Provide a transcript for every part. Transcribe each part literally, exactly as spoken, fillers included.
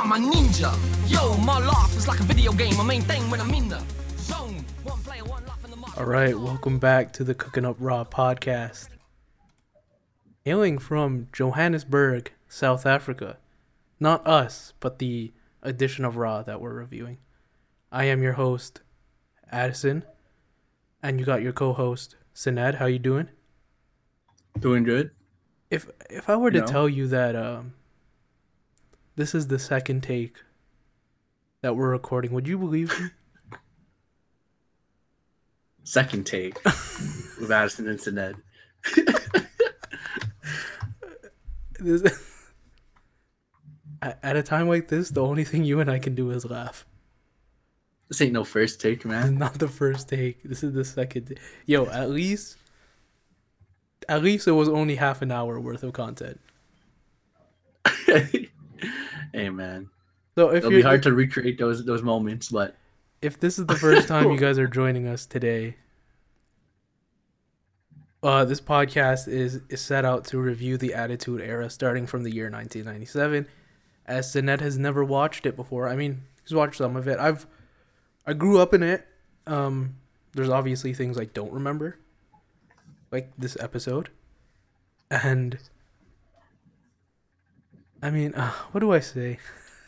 I'm a ninja. Yo, my life is like a video game. My main thing when I'm in the zone. One player, one life in the market. All right, welcome back to the Cooking Up Raw podcast. Hailing from Johannesburg, South Africa. Not us, but the edition of Raw that we're reviewing. I am your host, Addison, and you got your co-host, Sined. How you doing? Doing good. If if I were to No. tell you that um, this is the second take that we're recording, would you believe me? Second take with Addison and Sined. This, at at a time like this, the only thing you and I can do is laugh. This ain't no first take, This is man. not the first take. This is the second. ta- Yo, at least, at least it was only half an hour worth of content. Hey, man. So if It'll you're be hard to recreate those those moments, but if this is the first time you guys are joining us today, uh, this podcast is is set out to review the Attitude Era starting from the year nineteen ninety-seven. As Sined has never watched it before. I mean, he's watched some of it. I've I grew up in it. Um, there's obviously things I don't remember, like this episode, and I mean, uh, what do I say?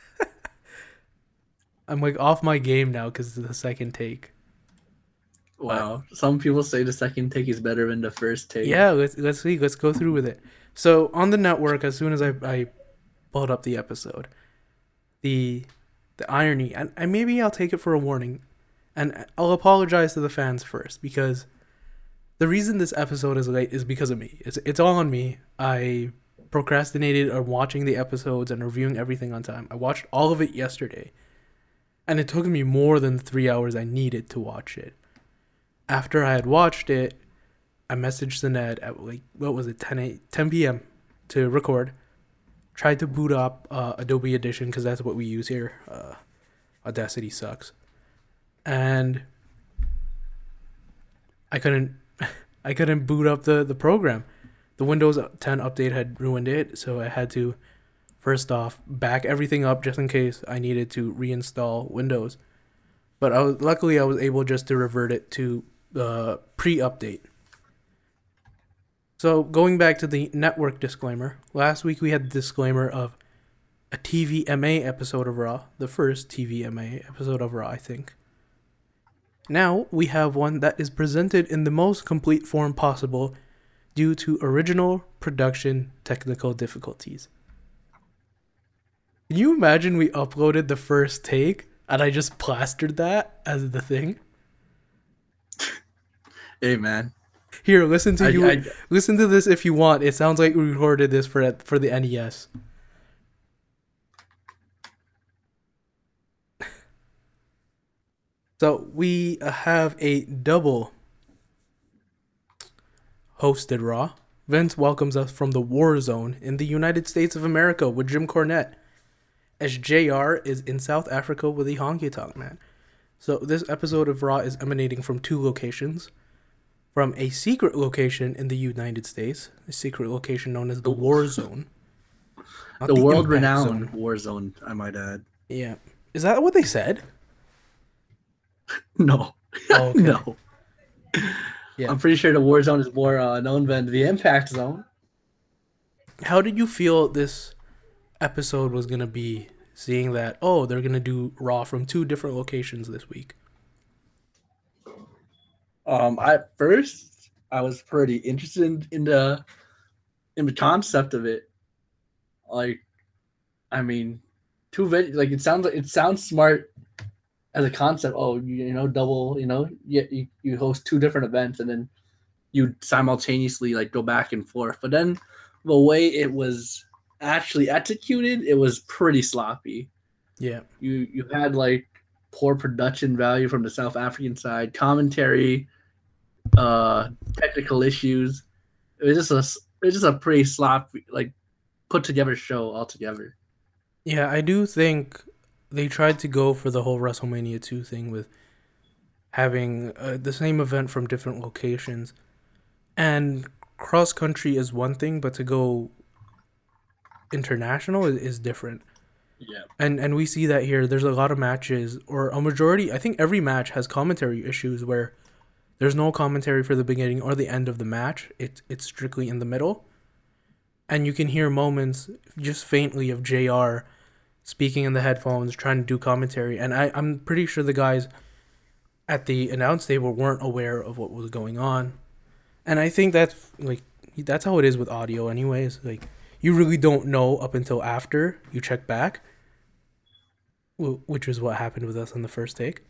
I'm like off my game now because it's the second take. wow. Some people say the second take is better than the first take. Yeah, let's let's see. Let's go through with it. So on the network, as soon as I, I pulled up the episode, the the irony, and, and maybe I'll take it for a warning, and I'll apologize to the fans first because the reason this episode is late is because of me. It's it's all on me. I procrastinated on watching the episodes and reviewing everything on time. I watched all of it yesterday, and it took me more than the three hours I needed to watch it. After I had watched it, I messaged Sined at like, what was it, ten p.m. to record. Tried to boot up uh, Adobe Audition because that's what we use here. Uh, Audacity sucks. And I couldn't I couldn't boot up the, the program. The Windows ten update had ruined it, so I had to, first off, back everything up just in case I needed to reinstall Windows. But I was, luckily I was able just to revert it to uh, pre-update. So going back to the network disclaimer, last week we had the disclaimer of a T V M A episode of Raw, the first T V M A episode of Raw, I think. Now we have one that is presented in the most complete form possible due to original production technical difficulties. Can you imagine we uploaded the first take and I just plastered that as the thing? Hey, man. Here, listen to I- you. I- Listen to this if you want. It sounds like we recorded this for for the N E S. So we uh, have a double hosted Raw. Vince welcomes us from the war zone in the United States of America with Jim Cornette, as J R is in South Africa with the Honky Tonk Man. So this episode of Raw is emanating from two locations. From a secret location in the United States, a secret location known as the War Zone. Not The, Impact world-renowned Zone. war zone, I might add. Yeah. Is that what they said? No. Oh, okay. No. Yeah. I'm pretty sure the war zone is more uh, known than the impact zone. How did you feel this episode was going to be, seeing that, oh, they're going to do Raw from two different locations this week? Um, at first, I was pretty interested in, in the in the concept of it. Like, I mean, two vid- like it sounds like it sounds smart as a concept. Oh, you, you know, double. You know, you, you you host two different events and then you simultaneously like go back and forth. But then the way it was actually executed, it was pretty sloppy. Yeah. You you had like poor production value from the South African side, commentary, uh, technical issues. It was just a it was just a pretty sloppy, like put together show altogether. Yeah, I do think they tried to go for the whole WrestleMania two thing with having uh, the same event from different locations. And cross country is one thing, but to go international is, is different. Yeah. And and we see that here. There's a lot of matches, or a majority. I think every match has commentary issues where there's no commentary for the beginning or the end of the match. It's it's strictly in the middle, and you can hear moments just faintly of J R speaking in the headphones, trying to do commentary. And I I'm pretty sure the guys at the announce table weren't aware of what was going on. And I think that's like that's how it is with audio, anyways. Like you really don't know up until after you check back. Which is what happened with us on the first take.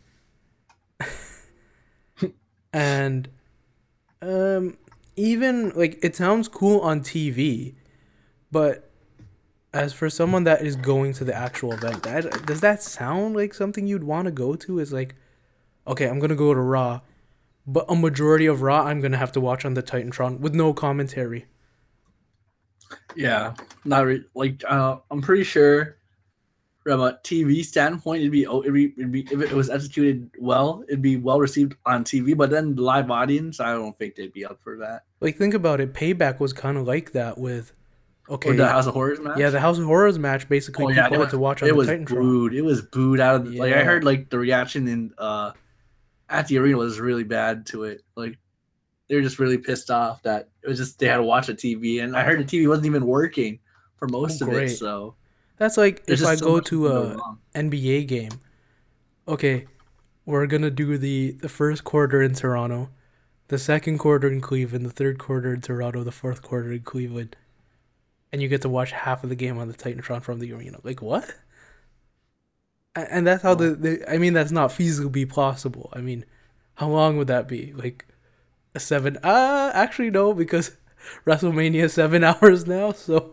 And um, even, like, it sounds cool on T V, but as for someone that is going to the actual event, that, does that sound like something you'd want to go to? Is like, okay, I'm going to go to Raw, but a majority of Raw I'm going to have to watch on the Titantron with no commentary. Yeah, not re- like uh, I'm pretty sure from a T V standpoint, it'd be, oh, it'd be, it'd be if it was executed well, it'd be well received on T V. But then the live audience, I don't think they'd be up for that. Like, think about it. Payback was kind of like that with, okay, Or the House of Horrors match. Yeah, the House of Horrors match. Basically, Oh, yeah, people it had was, to watch on it the was Titantron. booed. It was booed out of the, like I Yeah. heard like the reaction in uh at the arena was really bad to it. Like they were just really pissed off that it was just they had to watch the T V, and I heard the T V wasn't even working for most Oh, of it. great. So That's like there's if I just so go much to that can a go wrong. N B A game. Okay, we're gonna do the the first quarter in Toronto, the second quarter in Cleveland, the third quarter in Toronto, the fourth quarter in Cleveland, and you get to watch half of the game on the Titantron from the arena. Like what? A- And that's how the, the I mean that's not feasibly possible. I mean, how long would that be? Like a seven? Uh actually no, because WrestleMania is seven hours now, so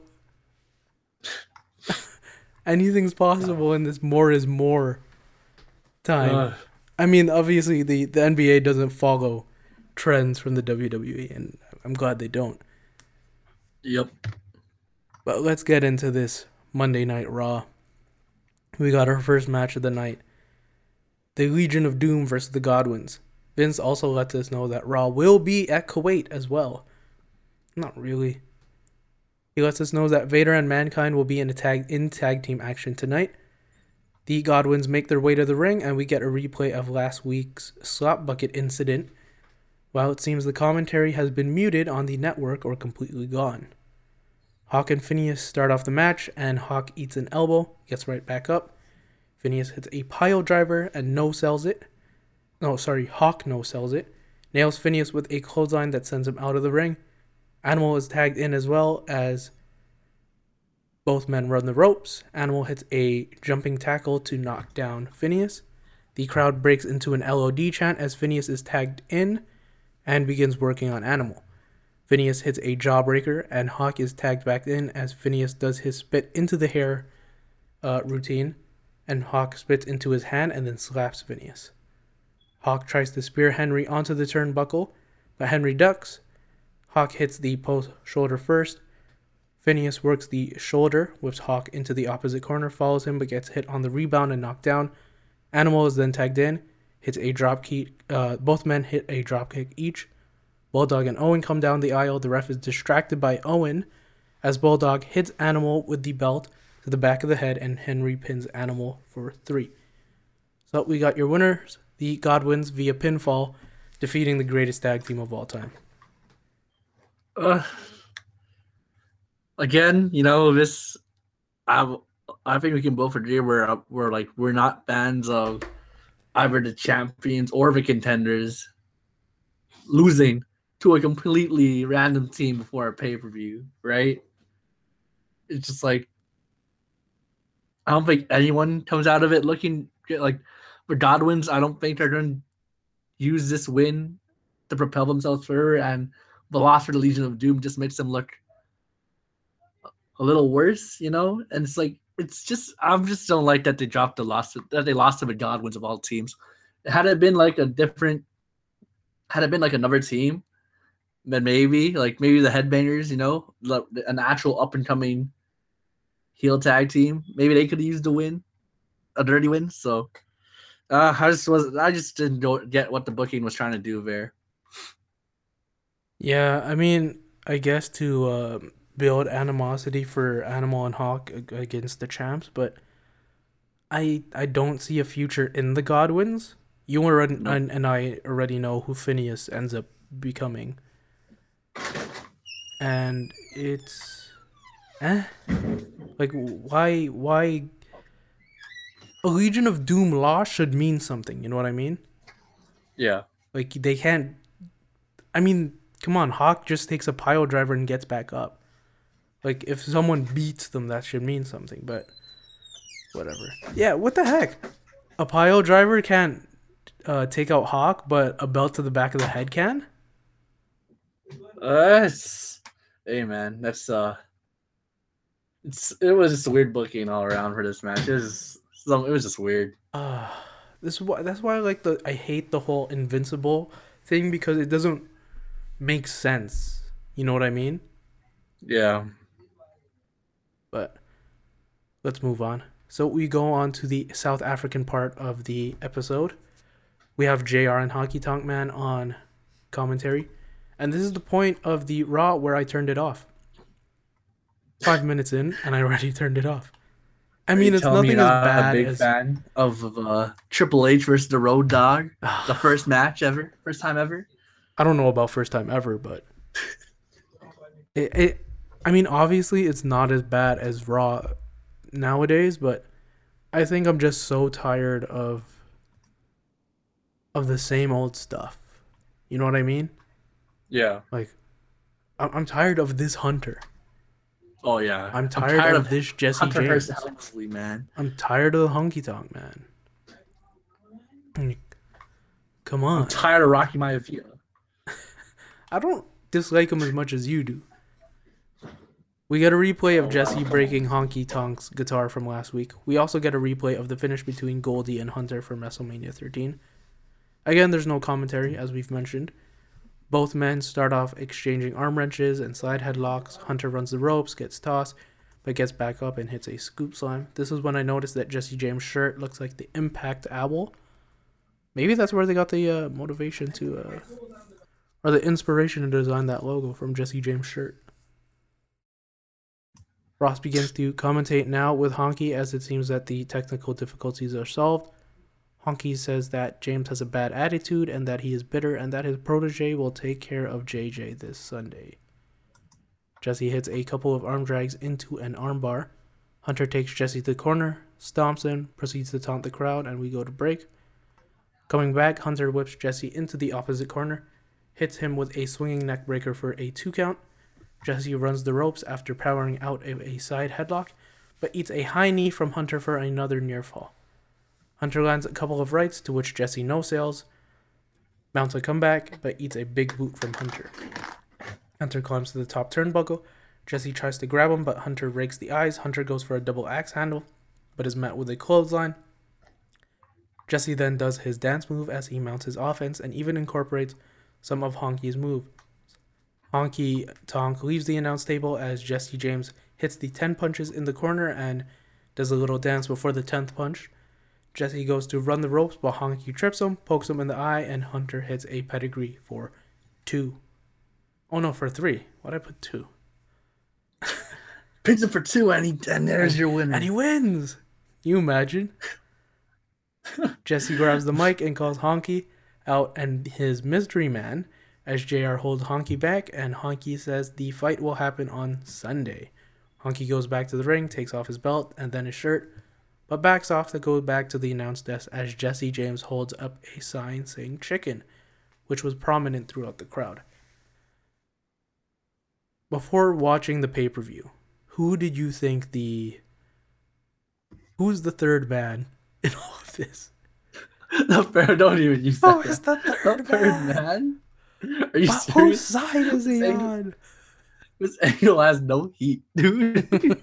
anything's possible in this more is more time. Uh, I mean, obviously the, the N B A doesn't follow trends from the W W E, and I'm glad they don't. yep. But let's get into this Monday Night Raw. We got our first match of the night. The Legion of Doom versus the Godwins. Vince also lets us know that Raw will be at Kuwait as well. Not really. He lets us know that Vader and Mankind will be in a tag in tag team action tonight. The Godwins make their way to the ring, and we get a replay of last week's slop bucket incident, while it seems the commentary has been muted on the network or completely gone. Hawk and Phineas start off the match, and Hawk eats an elbow, gets right back up. Phineas hits a pile driver and no-sells it. No, sorry, Hawk no-sells it. Nails Phineas with a clothesline that sends him out of the ring. Animal is tagged in as well as both men run the ropes. Animal hits a jumping tackle to knock down Phineas. The crowd breaks into an L O D chant as Phineas is tagged in and begins working on Animal. Phineas hits a jawbreaker, and Hawk is tagged back in as Phineas does his spit into the hair uh, routine, and Hawk spits into his hand and then slaps Phineas. Hawk tries to spear Henry onto the turnbuckle, but Henry ducks. Hawk hits the post shoulder first. Phineas works the shoulder, whips Hawk into the opposite corner, follows him, but gets hit on the rebound and knocked down. Animal is then tagged in, hits a drop kick. Uh, both men hit a drop kick each. Bulldog and Owen come down the aisle. The ref is distracted by Owen as Bulldog hits Animal with the belt to the back of the head, and Henry pins Animal for three. So we got your winners, the Godwins, via pinfall, defeating the greatest tag team of all time. Uh, again, you know this. I I think we can both agree we're we're like we're not fans of either the champions or the contenders losing to a completely random team before a pay per view, right? It's just like I don't think anyone comes out of it looking good. Like for Godwins, I don't think they're going to use this win to propel themselves further, and the loss for the Legion of Doom just makes them look a little worse, you know. And it's like it's just I just don't like that they dropped the loss that they lost to the Godwins of all teams. Had it been like a different, had it been like another team, then maybe like maybe the Headbangers, you know, an actual up and coming heel tag team, maybe they could use the win, a dirty win. So uh, I just was I just didn't go, get what the booking was trying to do there. Yeah, I mean, I guess to uh, build animosity for Animal and Hawk against the champs, but I I don't see a future in the Godwins. You already Nope. and, and I already know who Phineas ends up becoming, and it's, eh, like why why a Legion of Doom loss should mean something. You know what I mean? Yeah. Like they can't. I mean, come on, Hawk just takes a pile driver and gets back up. Like if someone beats them, that should mean something. But whatever. Yeah, what the heck? A pile driver can't uh, take out Hawk, but a belt to the back of the head can? Uh, it's, hey man, that's uh, it's it was just weird booking all around for this match. It was some, it was just weird. Uh, this is why that's why I like the I hate the whole Invincible thing because it doesn't make sense. You know what I mean? Yeah. But let's move on. So we go on to the South African part of the episode. We have J R and Honky Tonk Man on commentary. And this is the point of the Raw where I turned it off. Five minutes in, and I already turned it off. I mean, it's Tell me nothing you're as not bad a big as... fan of uh, Triple H versus the Road Dogg, the first match ever, first time ever. I don't know about first time ever, but... it, it. I mean, obviously, it's not as bad as Raw nowadays, but I think I'm just so tired of... of the same old stuff. You know what I mean? Yeah. Like, I'm, I'm tired of this Hunter. Oh yeah. I'm tired, of, of this Jesse Hunter James. versus Helmsley, man. I'm tired of the Honky Tonk Man. Come on. I'm tired of Rocky Maivia. I don't dislike him as much as you do. We get a replay of Jesse breaking Honky Tonk's guitar from last week. We also get a replay of the finish between Goldie and Hunter from WrestleMania thirteen. Again, there's no commentary, as we've mentioned. Both men start off exchanging arm wrenches and slide headlocks. Hunter runs the ropes, gets tossed, but gets back up and hits a scoop slam. This is when I noticed that Jesse James' shirt looks like the Impact Owl. Maybe that's where they got the uh, motivation to, uh, or the inspiration to design that logo from Jesse James' shirt. Ross begins to commentate now with Honky as it seems that the technical difficulties are solved. Honky says that James has a bad attitude and that he is bitter and that his protege will take care of J J this Sunday. Jesse hits a couple of arm drags into an armbar. Hunter takes Jesse to the corner, stomps in, proceeds to taunt the crowd, and we go to break. Coming back, Hunter whips Jesse into the opposite corner, hits him with a swinging neckbreaker for a two count. Jesse runs the ropes after powering out of a side headlock, but eats a high knee from Hunter for another near fall. Hunter lands a couple of rights, to which Jesse no-sails, mounts a comeback, but eats a big boot from Hunter. Hunter climbs to the top turnbuckle. Jesse tries to grab him, but Hunter rakes the eyes. Hunter goes for a double axe handle, but is met with a clothesline. Jesse then does his dance move as he mounts his offense and even incorporates some of Honky's moves. Honky Tonk leaves the announce table as Jesse James hits the ten punches in the corner and does a little dance before the tenth punch. Jesse goes to run the ropes while Honky trips him, pokes him in the eye, and Hunter hits a pedigree for two. Oh no, for three. Why'd I put two? Pins him for two, and, he, and there's and, your winner. And he wins. You imagine? Jesse grabs the mic and calls Honky out and his mystery man as J R holds Honky back, and Honky says the fight will happen on Sunday. Honky goes back to the ring, takes off his belt and then his shirt, but backs off to go back to the announce desk as Jesse James holds up a sign saying chicken, which was prominent throughout the crowd. Before watching the pay-per-view, who did you think the... Who's the third man in all of this? No, fair, don't even use that. Oh, it's the third, the third man. man? Are you but serious? Whose side is he This on? angle, this angle has no heat, dude.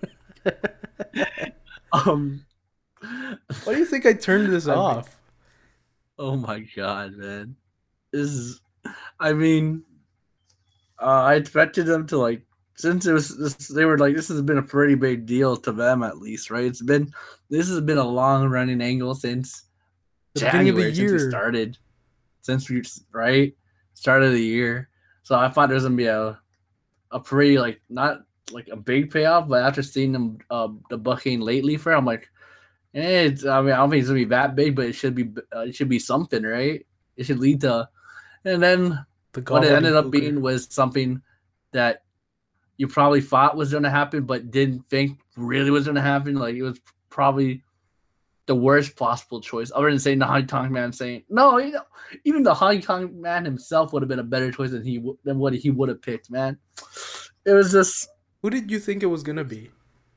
um... Why do you think I turned this I mean, off? Oh my god, man. This is, I mean, uh, I expected them to, like, since it was, this, they were like, this has been a pretty big deal to them at least, right? It's been, this has been a long running angle since The beginning of the January, since we year. started, since we, right? Start of the year. So I thought there was going to be a, a pretty, like, not like a big payoff, but after seeing them, uh, the booking lately for it, I'm like, It's, I mean, I don't think it's gonna be that big, but it should be. Uh, it should be something, right? It should lead to, and then The what it ended up gobbledygooker. being was something that you probably thought was gonna happen, but didn't think really was gonna happen. Like it was probably the worst possible choice, other than saying the Honky Tonk Man saying no. You know, even the Honky Tonk Man himself would have been a better choice than he w- than what he would have picked. Man, it was just. Who did you think it was gonna be?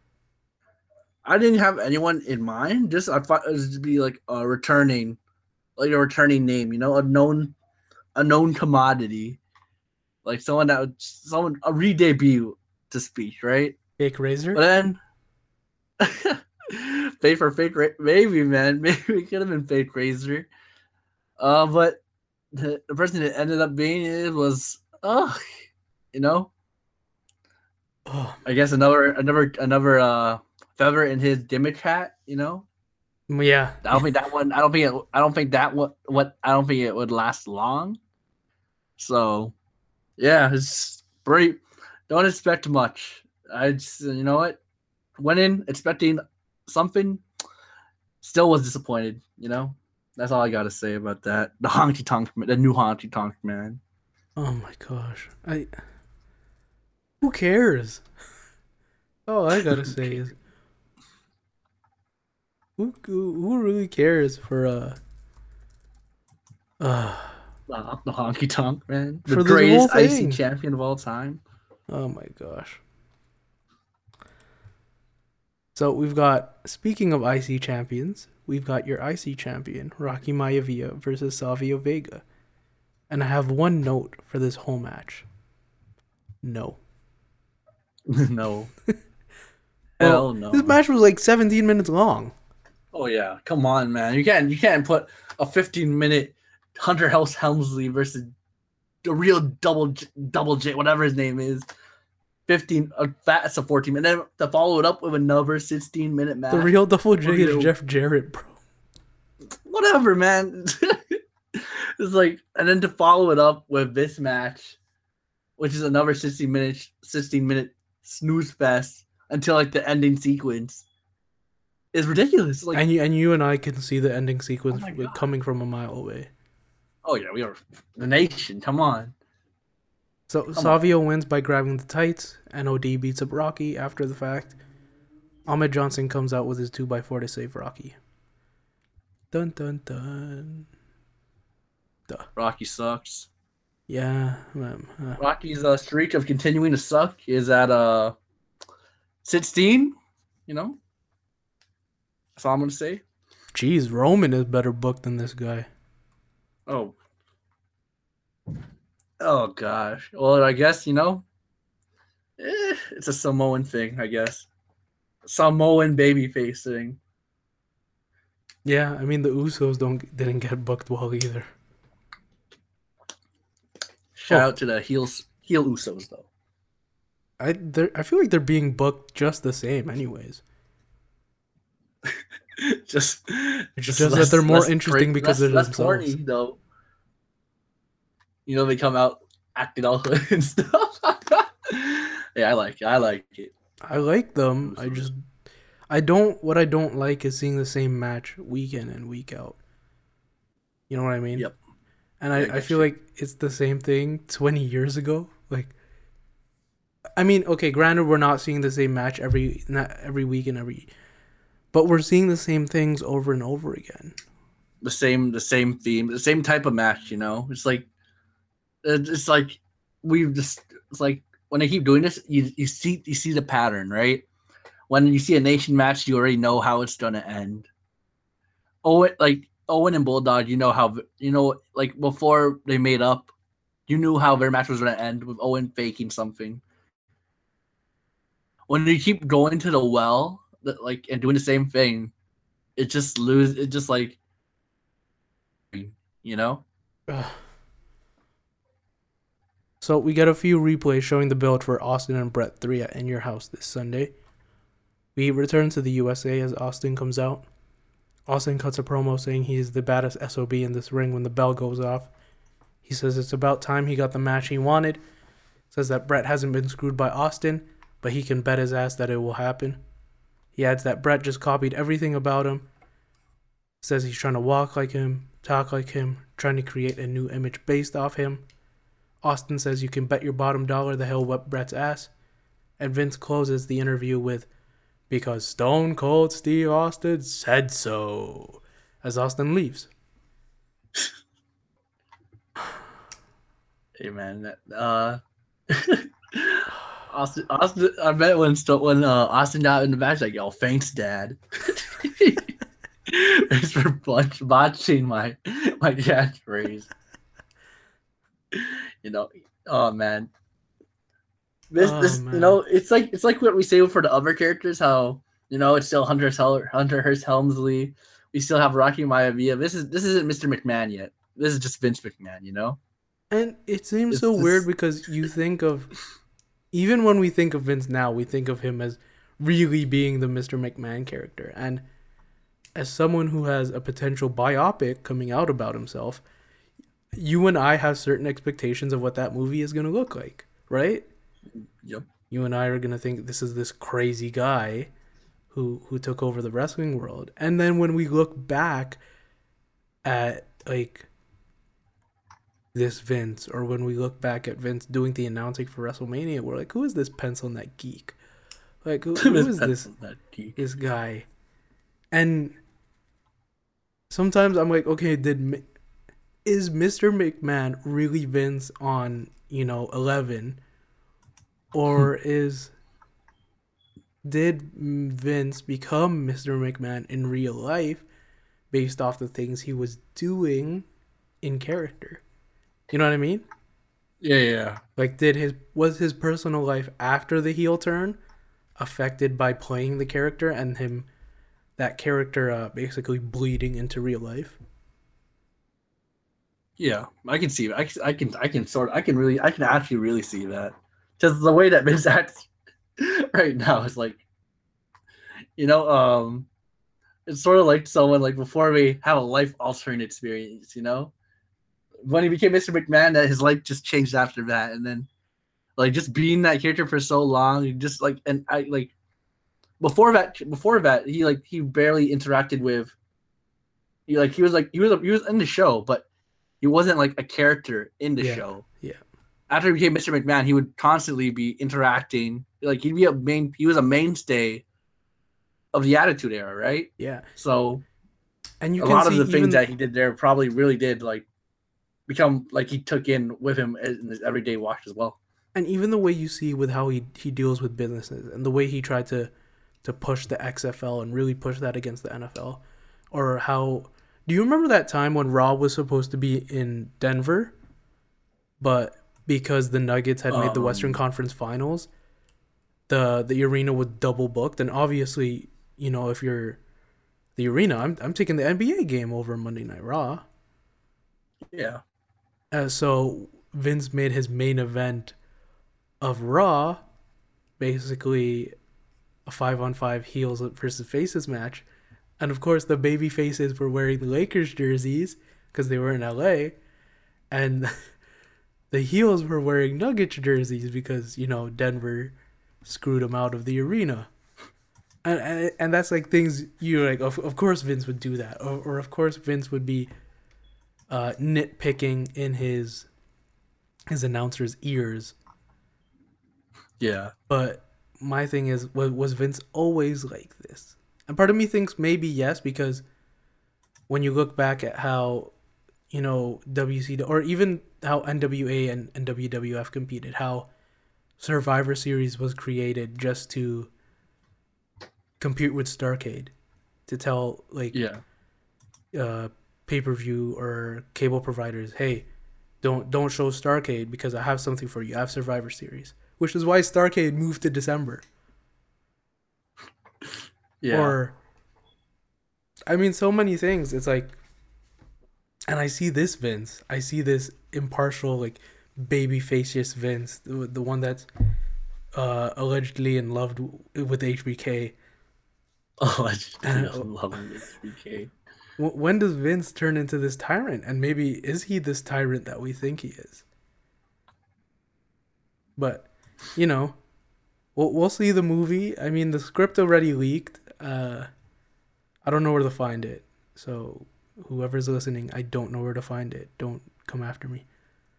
I didn't have anyone in mind. Just I thought it was to be like a returning, like a returning name. You know, a known, a known commodity, like someone that would someone a re-debut to speak, right? Fake Razor? But then, fake for fake, ra- maybe man, maybe it could have been fake Razor. Uh, but the, the person that ended up being it was, oh, you know, Oh, I guess another another another uh feather in his gimmick hat. You know, yeah. I don't think that one. I don't think it. I don't think that what what. I don't think it would last long. So, yeah, it's pretty. Don't expect much. I just, you know what, went in expecting something. Still was disappointed. You know, that's all I got to say about that. The Honky Tonk, the new Honky Tonk Man. Oh my gosh. I. Who cares? All I gotta say is, who who, who really cares for uh. Uh, Uh, the Honky Tonk Man, the For this greatest whole I C thing. champion of all time. oh my gosh. So we've got, speaking of I C champions, we've got your I C champion, Rocky Maivia versus Savio Vega. And I have one note for this whole match. No. No, Well, hell no. This match was like seventeen minutes long. Oh yeah, come on, man. You can't you can't put a fifteen minute Hunter House Helmsley versus the real double J, double J, whatever his name is. Fifteen. Uh, that's a fourteen minute. And then to follow it up with another sixteen minute match. The real Double J Real- is Jeff Jarrett, bro. Whatever, man. It's like, and then to follow it up with this match, which is another sixteen minute sixteen minute snooze fest until like the ending sequence, is ridiculous. Like, And you, and you and I can see the ending sequence Oh my with- God. coming from a mile away. oh yeah, we are the nation. Come on. So Come Savio wins by grabbing the tights. N O D beats up Rocky after the fact. Ahmed Johnson comes out with his two by four to save Rocky. Dun dun dun. Rocky sucks. Yeah, man. Uh, Rocky's uh, streak of continuing to suck is at uh sixteen. You know, that's all I'm gonna say. Jeez, Roman is better booked than this guy. Oh, oh gosh. Well, I guess you know, eh, it's a Samoan thing. I guess Samoan babyface thing. Yeah, I mean the Usos don't didn't get booked well either. Shout Oh. out to the heels, heel Usos though. I they I feel like they're being booked just the same, anyways. just, It's just that they're more interesting because they're less themselves. corny though. You know, they come out acting all hood and stuff. Yeah, I like it. I like it. I like them. I just I don't what I don't like is seeing the same match week in and week out. You know what I mean? Yep. And Yeah, I I, I get feel you. like it's the same thing twenty years ago. Like I mean, okay, granted we're not seeing the same match every not every week and every but we're seeing the same things over and over again. The same, the same theme, the same type of match. You know, it's like, it's like we've just. It's like when they keep doing this, you you see you see the pattern, right? When you see a nation match, you already know how it's gonna end. Owen, like Owen and Bulldog, you know how you know like before they made up, you knew how their match was gonna end with Owen faking something. When you keep going to the well, that like and doing the same thing, it just lose. It just like, you know. Ugh. So we get a few replays showing the build for Austin and Brett three at In Your House this Sunday. We return to the U S A as Austin comes out. Austin cuts a promo saying he's the baddest S O B in this ring when the bell goes off. He says it's about time he got the match he wanted. Says that Brett hasn't been screwed by Austin, but he can bet his ass that it will happen. He adds that Brett just copied everything about him, says he's trying to walk like him, talk like him, trying to create a new image based off him. Austin says you can bet your bottom dollar that he'll whip Bret's ass. And Vince closes the interview with, because Stone Cold Steve Austin said so, as Austin leaves. Hey man, uh, Austin, Austin, I bet when Sto- when uh, Austin got in the match, like, yo, thanks, Dad. Thanks for botch- botching my my catchphrase. You know, oh man, this Oh, this man. you know, it's like it's like what we say for the other characters. How, you know, it's still Hunter Hel- Hunter Hearst Helmsley. We still have Rocky Maivia. This is this isn't Mister McMahon yet. This is just Vince McMahon. You know. And it seems It's so this- weird because you think of, even when we think of Vince now, we think of him as really being the Mister McMahon character. And as someone who has a potential biopic coming out about himself, you and I have certain expectations of what that movie is going to look like, right? Yep. You and I are going to think this is this crazy guy who who took over the wrestling world. And then when we look back at, like, this Vince, or when we look back at Vince doing the announcing for WrestleMania, we're like, who is this pencil neck geek? Like, who, who is this this guy? And sometimes I'm like, okay, did Mi- is Mister McMahon really Vince on, you know, eleven, or is did Vince become Mister McMahon in real life based off the things he was doing in character? You know what I mean? Yeah, yeah. Like, did his was his personal life after the heel turn affected by playing the character, and him that character uh, basically bleeding into real life? Yeah, I can see. I, can- I can. I can sort. I can really. I can actually really see that. Just the way that Vince acts right now is like, you know, um, it's sort of like someone like before we have a life altering experience. You know, when he became Mister McMahon, that his life just changed after that, and then like just being that character for so long, he just like and I like before that. Before that, he like he barely interacted with. He like he was like he was he was in the show, but he wasn't like a character in the Yeah, show. yeah. After he became Mister McMahon, he would constantly be interacting. Like he'd be a main. He was a mainstay of the Attitude Era, right? Yeah. So And you a can lot of see the even things that he did there probably really did like become like he took in with him in his everyday watch as well. and even the way you see with how he he deals with businesses, and the way he tried to to push the X F L and really push that against the N F L, or how, do you remember that time when Raw was supposed to be in Denver, but because the Nuggets had made the Western Um. Conference Finals, the the arena was double booked? And obviously, you know, if you're the arena, I'm I'm taking the N B A game over Monday Night Raw. Yeah. Uh, so Vince made his main event of Raw basically a five on five heels versus faces match, and of course the baby faces were wearing the Lakers jerseys because they were in L A, and the heels were wearing Nuggets jerseys because, you know, Denver screwed them out of the arena. And, and, and that's like things you're like, of, of course Vince would do that, or, or of course Vince would be uh, nitpicking in his his announcer's ears. Yeah. But my thing is, was, was Vince always like this? And part of me thinks maybe yes, because when you look back at how, you know, W C W, or even how N W A and, and W W F competed, how Survivor Series was created just to compete with Starrcade, to tell, like, Yeah. uh, pay-per-view or cable providers, hey, don't don't show Starrcade because I have something for you. I have Survivor Series, which is why Starrcade moved to December. Yeah. Or, I mean, so many things. It's like, and I see this Vince. I see this impartial, like, baby facious Vince, the, the one that's uh, allegedly in love with H B K. Oh, I just Uh, love this B K. W- When does Vince turn into this tyrant? And maybe is he this tyrant that we think he is? But, you know, we'll, we'll see the movie. I mean, the script already leaked. Uh, I don't know where to find it. So whoever's listening, I don't know where to find it. Don't come after me.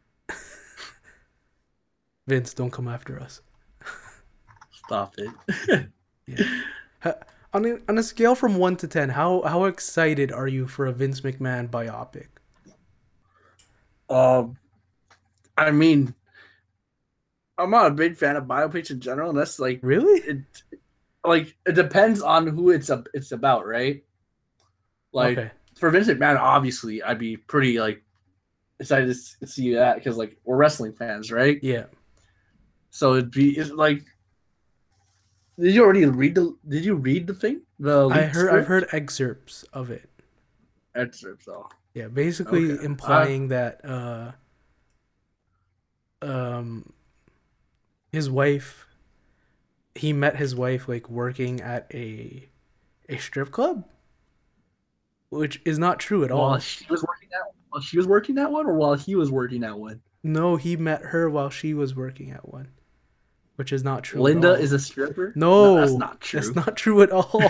Vince, don't come after us. Stop it. Yeah. Ha- On a, on a scale from one to ten, how how excited are you for a Vince McMahon biopic? Um, I mean, I'm not a big fan of biopics in general. Unless like Really? it, like it depends on who it's a, it's about, right? Like Okay. for Vince McMahon, obviously, I'd be pretty like excited to s- see that because like we're wrestling fans, right? Yeah. So it'd be it's like. Did you already read the? Did you read the thing? The I leaked heard I've script? heard excerpts of it. excerpts. though. Yeah, basically Okay. implying that uh um his wife he met his wife like working at a a strip club, which is not true at all. While she was working that, while she was working that one, or while he was working that one. No, he met her while she was working at one, which is not true. Linda at all. is a stripper. No, that's not true. That's not true at all.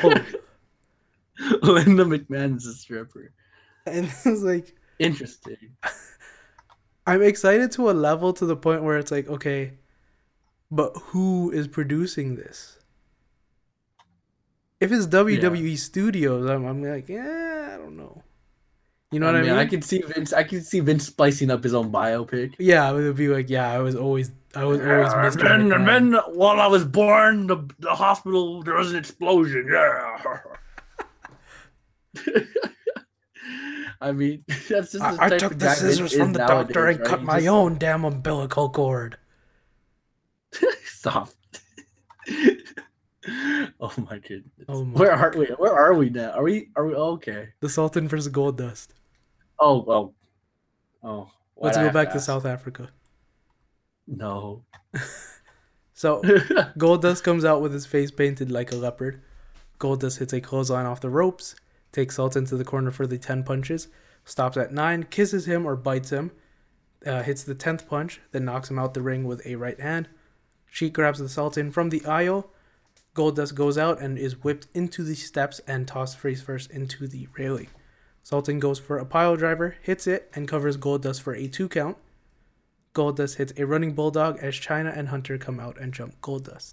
Linda McMahon is a stripper. And it's like Interesting. I'm excited to a level to the point where it's like, okay, but who is producing this? If it's W W E Studios, I'm, I'm like, yeah, I don't know. You know I what mean, I mean? I can see Vince. I can see Vince splicing up his own biopic. Yeah, it would be like, yeah, I was always, I was always Yeah, Mister and then, and McMahon. then while I was born, the, the hospital there was an explosion. Yeah. I mean, that's just. The I, I type took of the guy Vince scissors is from the nowadays, doctor and right? cut He my just- own damn umbilical cord. Stop. Oh my goodness. Oh my Where are we? Where are we now? Are we? Are we okay? The Sultan versus Goldust. Oh well. Oh. why'd Let's I go have back to ask? South Africa. No. So Goldust comes out with his face painted like a leopard. Goldust hits a clothesline off the ropes, takes Sultan to the corner for the ten punches, stops at nine, kisses him or bites him, uh, hits the tenth punch, then knocks him out the ring with a right hand. Sheik grabs the Sultan from the aisle. Goldust goes out and is whipped into the steps and tossed face first into the railing. Sultan goes for a pile driver, hits it, and covers Goldust for a two count. Goldust hits a running bulldog as China and Hunter come out and jump Goldust.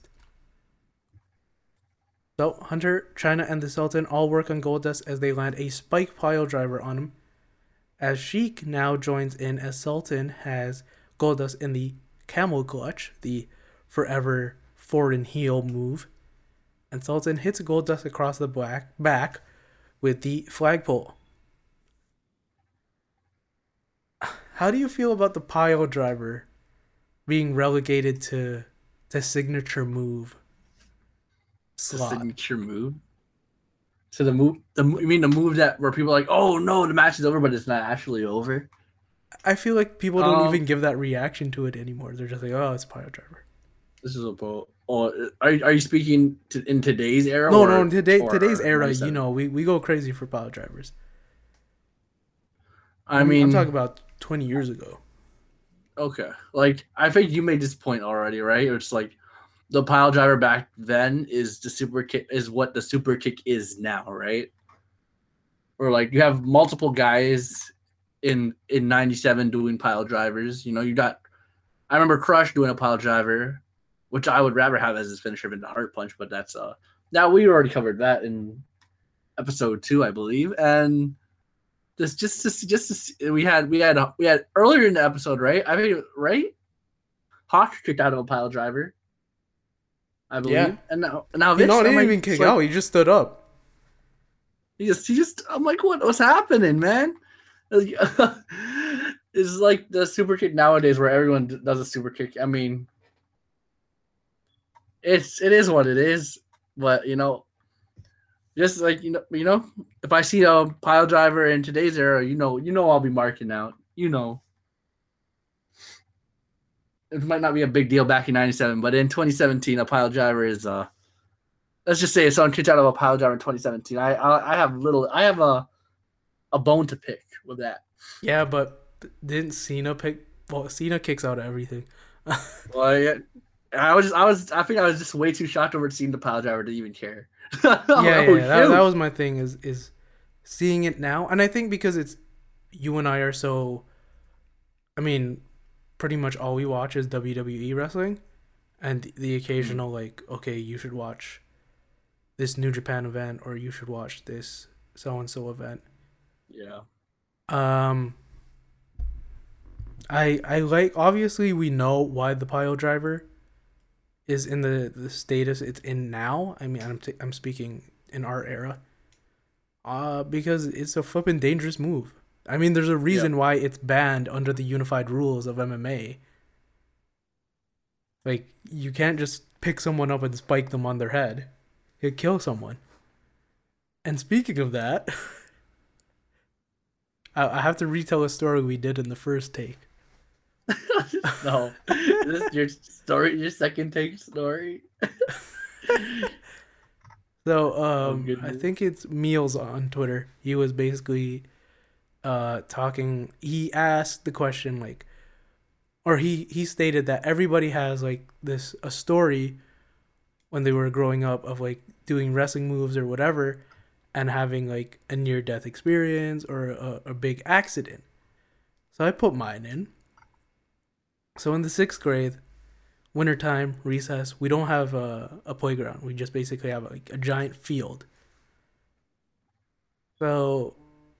So Hunter, China, and the Sultan all work on Goldust as they land a spike pile driver on him. As Sheik now joins in as Sultan has Goldust in the camel clutch, the forever forward and heel move. And Sultan hits Goldust across the back, back with the flagpole. How do you feel about the pile driver being relegated to the signature move The slot? signature move. So the move, the mo- you mean the move that where people are like, oh no, the match is over, but it's not actually over. I feel like people don't Um, even give that reaction to it anymore. They're just like, oh, it's a pile driver. This is a po- Oh, are you- are you speaking to, in today's era? No, or, no, in today, or today's era, ninety-seven? you know, we, we go crazy for pile drivers. I I'm- mean, I'm talking about twenty years ago. okay, like I think you made this point already, right? It's like the pile driver back then is the super kick is what the super kick is now, right? Or like you have multiple guys in in ninety-seven doing pile drivers. You know, you got I remember Crush doing a pile driver, which I would rather have as his finisher than the heart punch, but that's uh now we already covered that in episode two, I believe, and. Just, just, just, just, to see- we had, we had, we had earlier in the episode, right? I mean, right? Hawk kicked out of a pile driver, I believe, Yeah. and now, and now No, Vince, he I'm didn't like- even it's kick like- out. He just stood up. He just, he just, I'm like, what, what's happening, man? It's like the super kick nowadays, where everyone d- does a super kick. I mean, it's, it is what it is, but you know. Just like you know, you know, if I see a pile driver in today's era, you know, you know, I'll be marking out. You know, it might not be a big deal back in ninety-seven, but in twenty seventeen, a pile driver is uh, let's just say if someone kicked out of a pile driver in twenty seventeen, I I, I have little, I have a a bone to pick with that. Yeah, but didn't Cena pick? Well, Cena kicks out of everything. Well, yeah, I was, just, I was, I think I was just way too shocked over seeing the pile driver to even care. yeah, yeah, Oh, yeah. That, shoot. that was my thing. Is is seeing it now, and I think because it's you and I are so, I mean, pretty much all we watch is W W E wrestling, and the, the occasional mm-hmm. like, okay, you should watch this New Japan event, or you should watch this so and so event. Yeah. Um. I I like obviously we know why the pile driver is in the, the status it's in now. I mean, I'm t- I'm speaking in our era. Uh, because it's a flippin' dangerous move. I mean, there's a reason yep. why it's banned under the unified rules of M M A. Like, you can't just pick someone up and spike them on their head. It'd kill someone. And speaking of that, I, I have to retell a story we did in the first take. No, this is your story, your second take story. So, um, oh, I think it's Meals on Twitter. He was basically uh, talking. He asked the question, like, or he, he stated that everybody has, like, this, a story when they were growing up of, like, doing wrestling moves or whatever and having, like, a near-death experience or a, a big accident. So I put mine in. So in the sixth grade, wintertime, recess, we don't have a, a playground. We just basically have like a giant field. So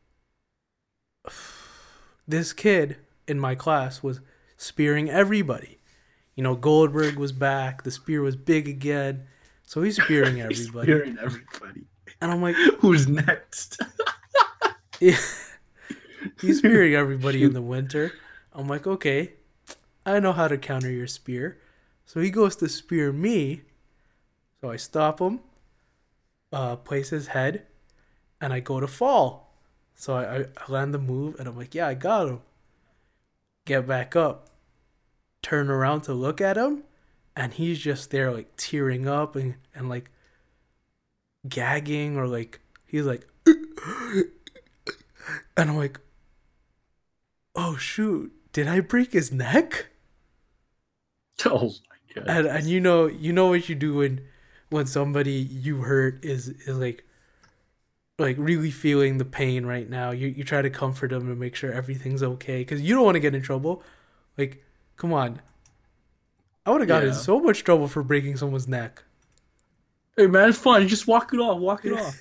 this kid in my class was spearing everybody. You know, Goldberg was back. The spear was big again. So he's spearing everybody. He's spearing everybody. And I'm like, who's next? Yeah. He's spearing everybody in the winter. I'm like, okay, I know how to counter your spear. So he goes to spear me. So I stop him, uh, place his head, and I go to fall. So I, I land the move, and I'm like, yeah, I got him. Get back up. Turn around to look at him, and he's just there, like, tearing up and, and like, gagging, or, like, he's like, and I'm like, oh, shoot, did I break his neck? Oh, my God. And, and you know, you know what you do when, when somebody you hurt is, is like, like really feeling the pain right now. You you try to comfort them and make sure everything's okay because you don't want to get in trouble. Like, come on. I would have gotten Yeah. in so much trouble for breaking someone's neck. Hey, man, it's fine. You just walk it off. Walk it off.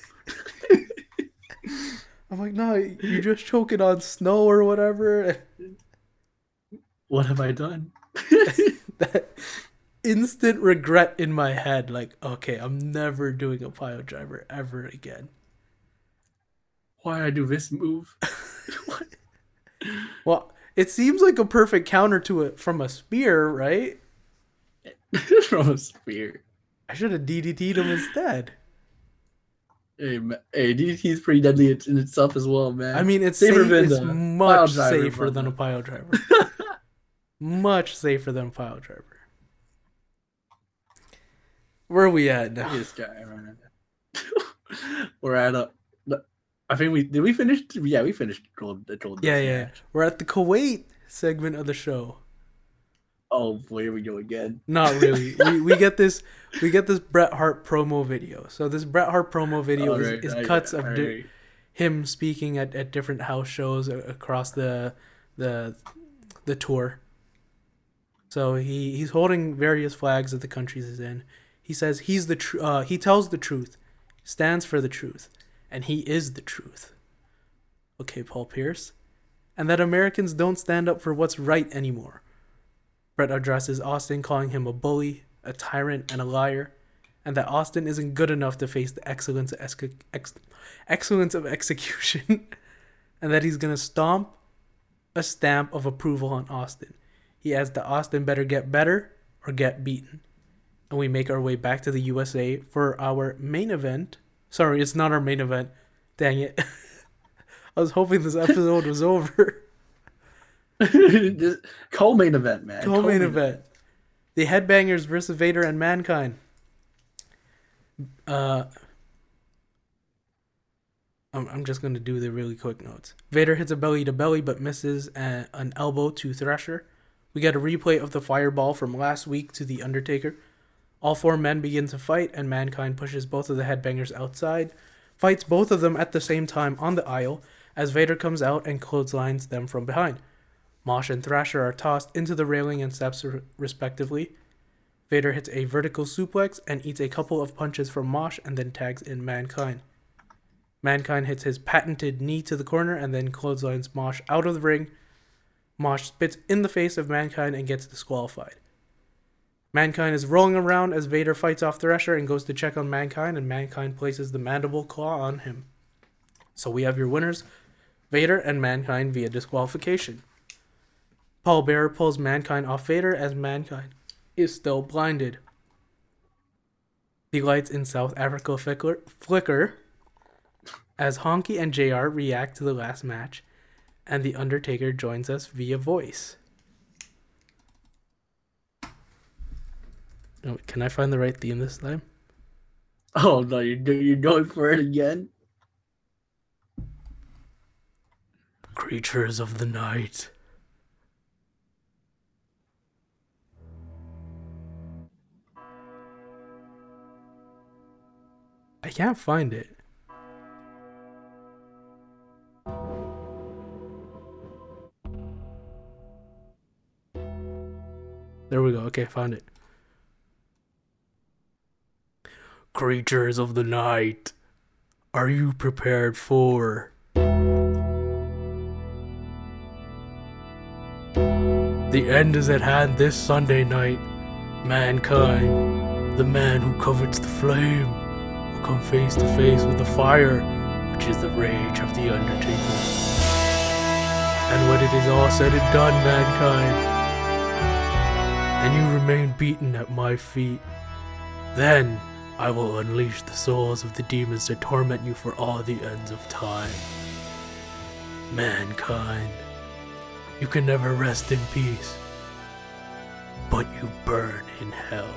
I'm like, no, you're just choking on snow or whatever. What have I done? That instant regret in my head. Like, okay, I'm never doing a pile driver ever again. Why did I do this move? Well, it seems like a perfect counter to it from a spear, right? From a spear. I should have D D T'd him instead. Hey, ma- hey, D D T is pretty deadly in itself as well, man. I mean, it's Safer safe, than it's the much pile driver, safer but- than a pile driver. Much safer than a pile driver. Where are we at now? This guy, man. We're at a. I think we did. We finish. Yeah, we finished. Gold, the gold Yeah, yeah. We're at the Kuwait segment of the show. Oh boy, here we go again. Not really. we we get this we get this Bret Hart promo video. So this Bret Hart promo video All is, right, is all cuts right, of all di- right. him speaking at, at different house shows a- across the the the tour. So he, he's holding various flags that the countries is in. He says he's the tr- uh, he tells the truth, stands for the truth, and he is the truth. Okay, Paul Pierce. And that Americans don't stand up for what's right anymore. Bret addresses Austin, calling him a bully, a tyrant, and a liar, and that Austin isn't good enough to face the excellence of, ex- ex- excellence of execution, and that he's going to stomp a stamp of approval on Austin. He adds that Austin better get better or get beaten. And we make our way back to the U S A for our main event. Sorry, it's not our main event. Dang it. I was hoping this episode was over. Co-main event, man. Co-main event. The Headbangers versus Vader and Mankind. Uh, I'm, I'm just going to do the really quick notes. Vader hits a belly-to-belly but misses a, an elbow to Thresher. We get a replay of the fireball from last week to The Undertaker. All four men begin to fight, and Mankind pushes both of the Headbangers outside. fights both of them at the same time on the aisle as Vader comes out and clotheslines them from behind. Mosh and Thrasher are tossed into the railing and steps respectively. Vader hits a vertical suplex and eats a couple of punches from Mosh and then tags in Mankind. Mankind hits his patented knee to the corner and then clotheslines Mosh out of the ring. Mosh spits in the face of Mankind and gets disqualified. Mankind is rolling around as Vader fights off Thrasher and goes to check on Mankind, and Mankind places the mandible claw on him. So we have your winners, Vader and Mankind via disqualification. Paul Bearer pulls Mankind off Vader as Mankind is still blinded. The lights in South Africa flicker, flicker as Honky and J R react to the last match, and The Undertaker joins us via voice. Oh, can I find the right theme this time? Oh no, you're you're going for it again. Creatures of the night. I can't find it. There we go. Okay, found it. Creatures of the night, are you prepared for? The end is at hand this Sunday night. Mankind, the man who covets the flame, will come face to face with the fire, which is the rage of the Undertaker. And when it is all said and done, Mankind, and you remain beaten at my feet, then I will unleash the souls of the demons to torment you for all the ends of time. Mankind, you can never rest in peace, but you burn in hell.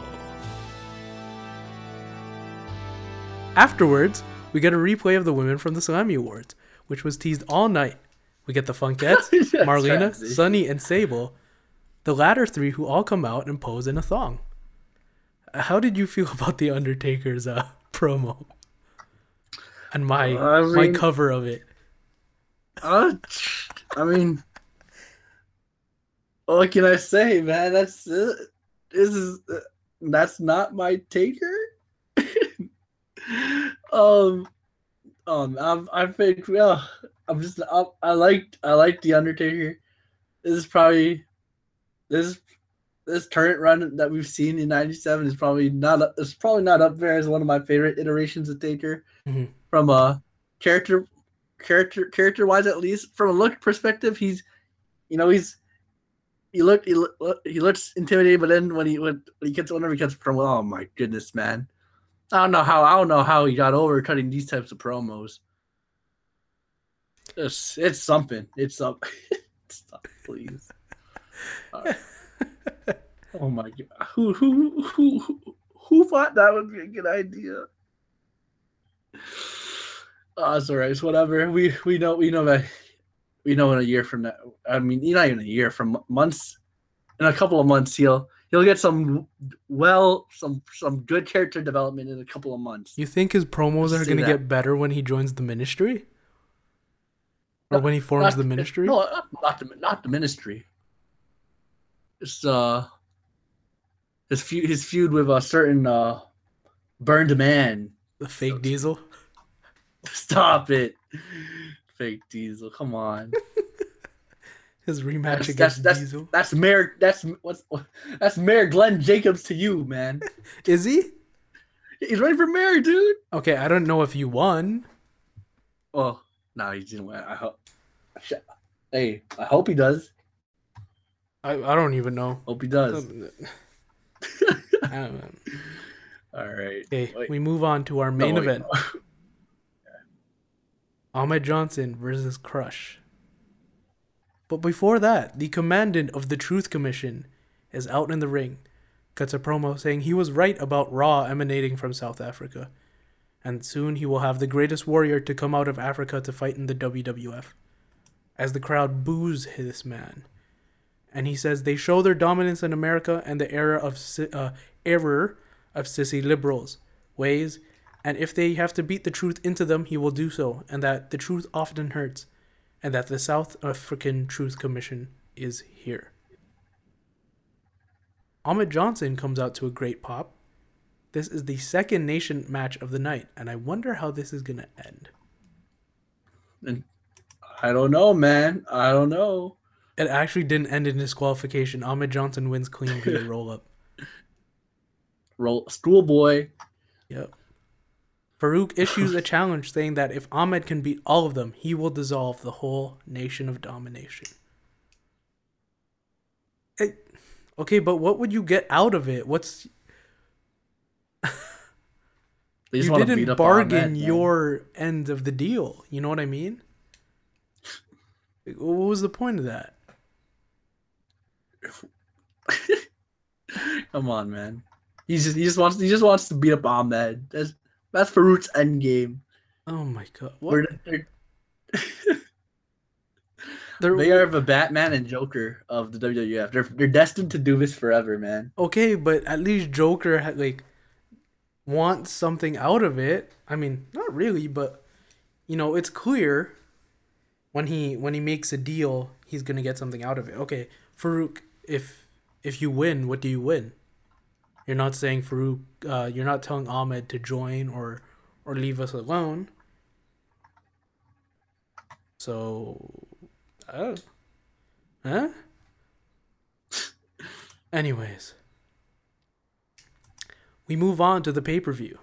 Afterwards, we get a replay of the women from the Slammy Awards, which was teased all night. We get the Funkettes, Marlena, Sunny, and Sable, the latter three who all come out and pose in a thong. How did you feel about the Undertaker's uh, promo and my I mean, my cover of it? Uh, I mean, what can I say, man? That's uh, this is uh, that's not my Taker. um, um, I'm, I think well, I'm just I, I liked I liked the Undertaker. This is probably this. Is, This current run that we've seen in ninety-seven is probably not it's probably not up there as one of my favorite iterations of Taker. Mm-hmm. From a character character character wise, at least from a look perspective, he's you know he's he look he, look, he looks intimidating, but then when he when, when he gets whenever he gets promo, oh my goodness, man, I don't know how I don't know how he got over cutting these types of promos. It's it's something. It's up. Stop, please. Uh, Oh my god! Who who who who thought that would be a good idea? Oh, it's alright. It's whatever. We we know we know that we know in a year from now. I mean, not even a year from months. In a couple of months, he'll he'll get some well some some good character development in a couple of months. You think his promos are going to get better when he joins the Ministry, or no, when he forms the Ministry? No, not the not the Ministry. It's uh. His feud, his feud with a certain uh, burned man. The fake so, Diesel? Stop it. Fake Diesel, come on. His rematch that's, against that's, Diesel. That's, that's Mayor that's what's that's Mayor Glenn Jacobs to you, man. Is he? He's ready for mayor, dude. Okay, I don't know if you won. Well, no, he didn't win. I hope Hey, I hope he does. I, I don't even know. Hope he does. I don't know. All right. Okay, Wait. we move on to our main no, event. No. Ahmed Johnson versus Crush. But before that, the commandant of the Truth Commission is out in the ring, cuts a promo saying he was right about Raw emanating from South Africa, and soon he will have the greatest warrior to come out of Africa to fight in the W W F. As the crowd boos this man. And he says they show their dominance in America and the era of uh, error of sissy liberals' ways, And if they have to beat the truth into them, he will do so, and that the truth often hurts, and that the South African Truth Commission is here. Ahmed Johnson comes out to a great pop. This is the second nation match of the night, and I wonder how this is going to end. And I don't know, man. I don't know. It actually didn't end in disqualification. Ahmed Johnson wins clean via roll-up. Roll schoolboy. Yep. Farouk issues a challenge saying that if Ahmed can beat all of them, he will dissolve the whole nation of domination. It, okay, but what would you get out of it? What's They just you wanna beat didn't up bargain Ahmed, man. your end of the deal. You know what I mean? What was the point of that? Come on, man. He just he just wants he just wants to beat up Ahmed. That's that's Farouk's end game. Oh my god! What? We're- they're- They're- They are the Batman and Joker of the W W F. They're they're destined to do this forever, man. Okay, but at least Joker had like wants something out of it. I mean, not really, but you know, it's clear when he when he makes a deal, he's gonna get something out of it. Okay, Farouk, if if you win, what do you win? You're not saying Farouk. Uh, you're not telling Ahmed to join or or leave us alone. So, uh, huh? Anyways. We move on to the pay-per-view.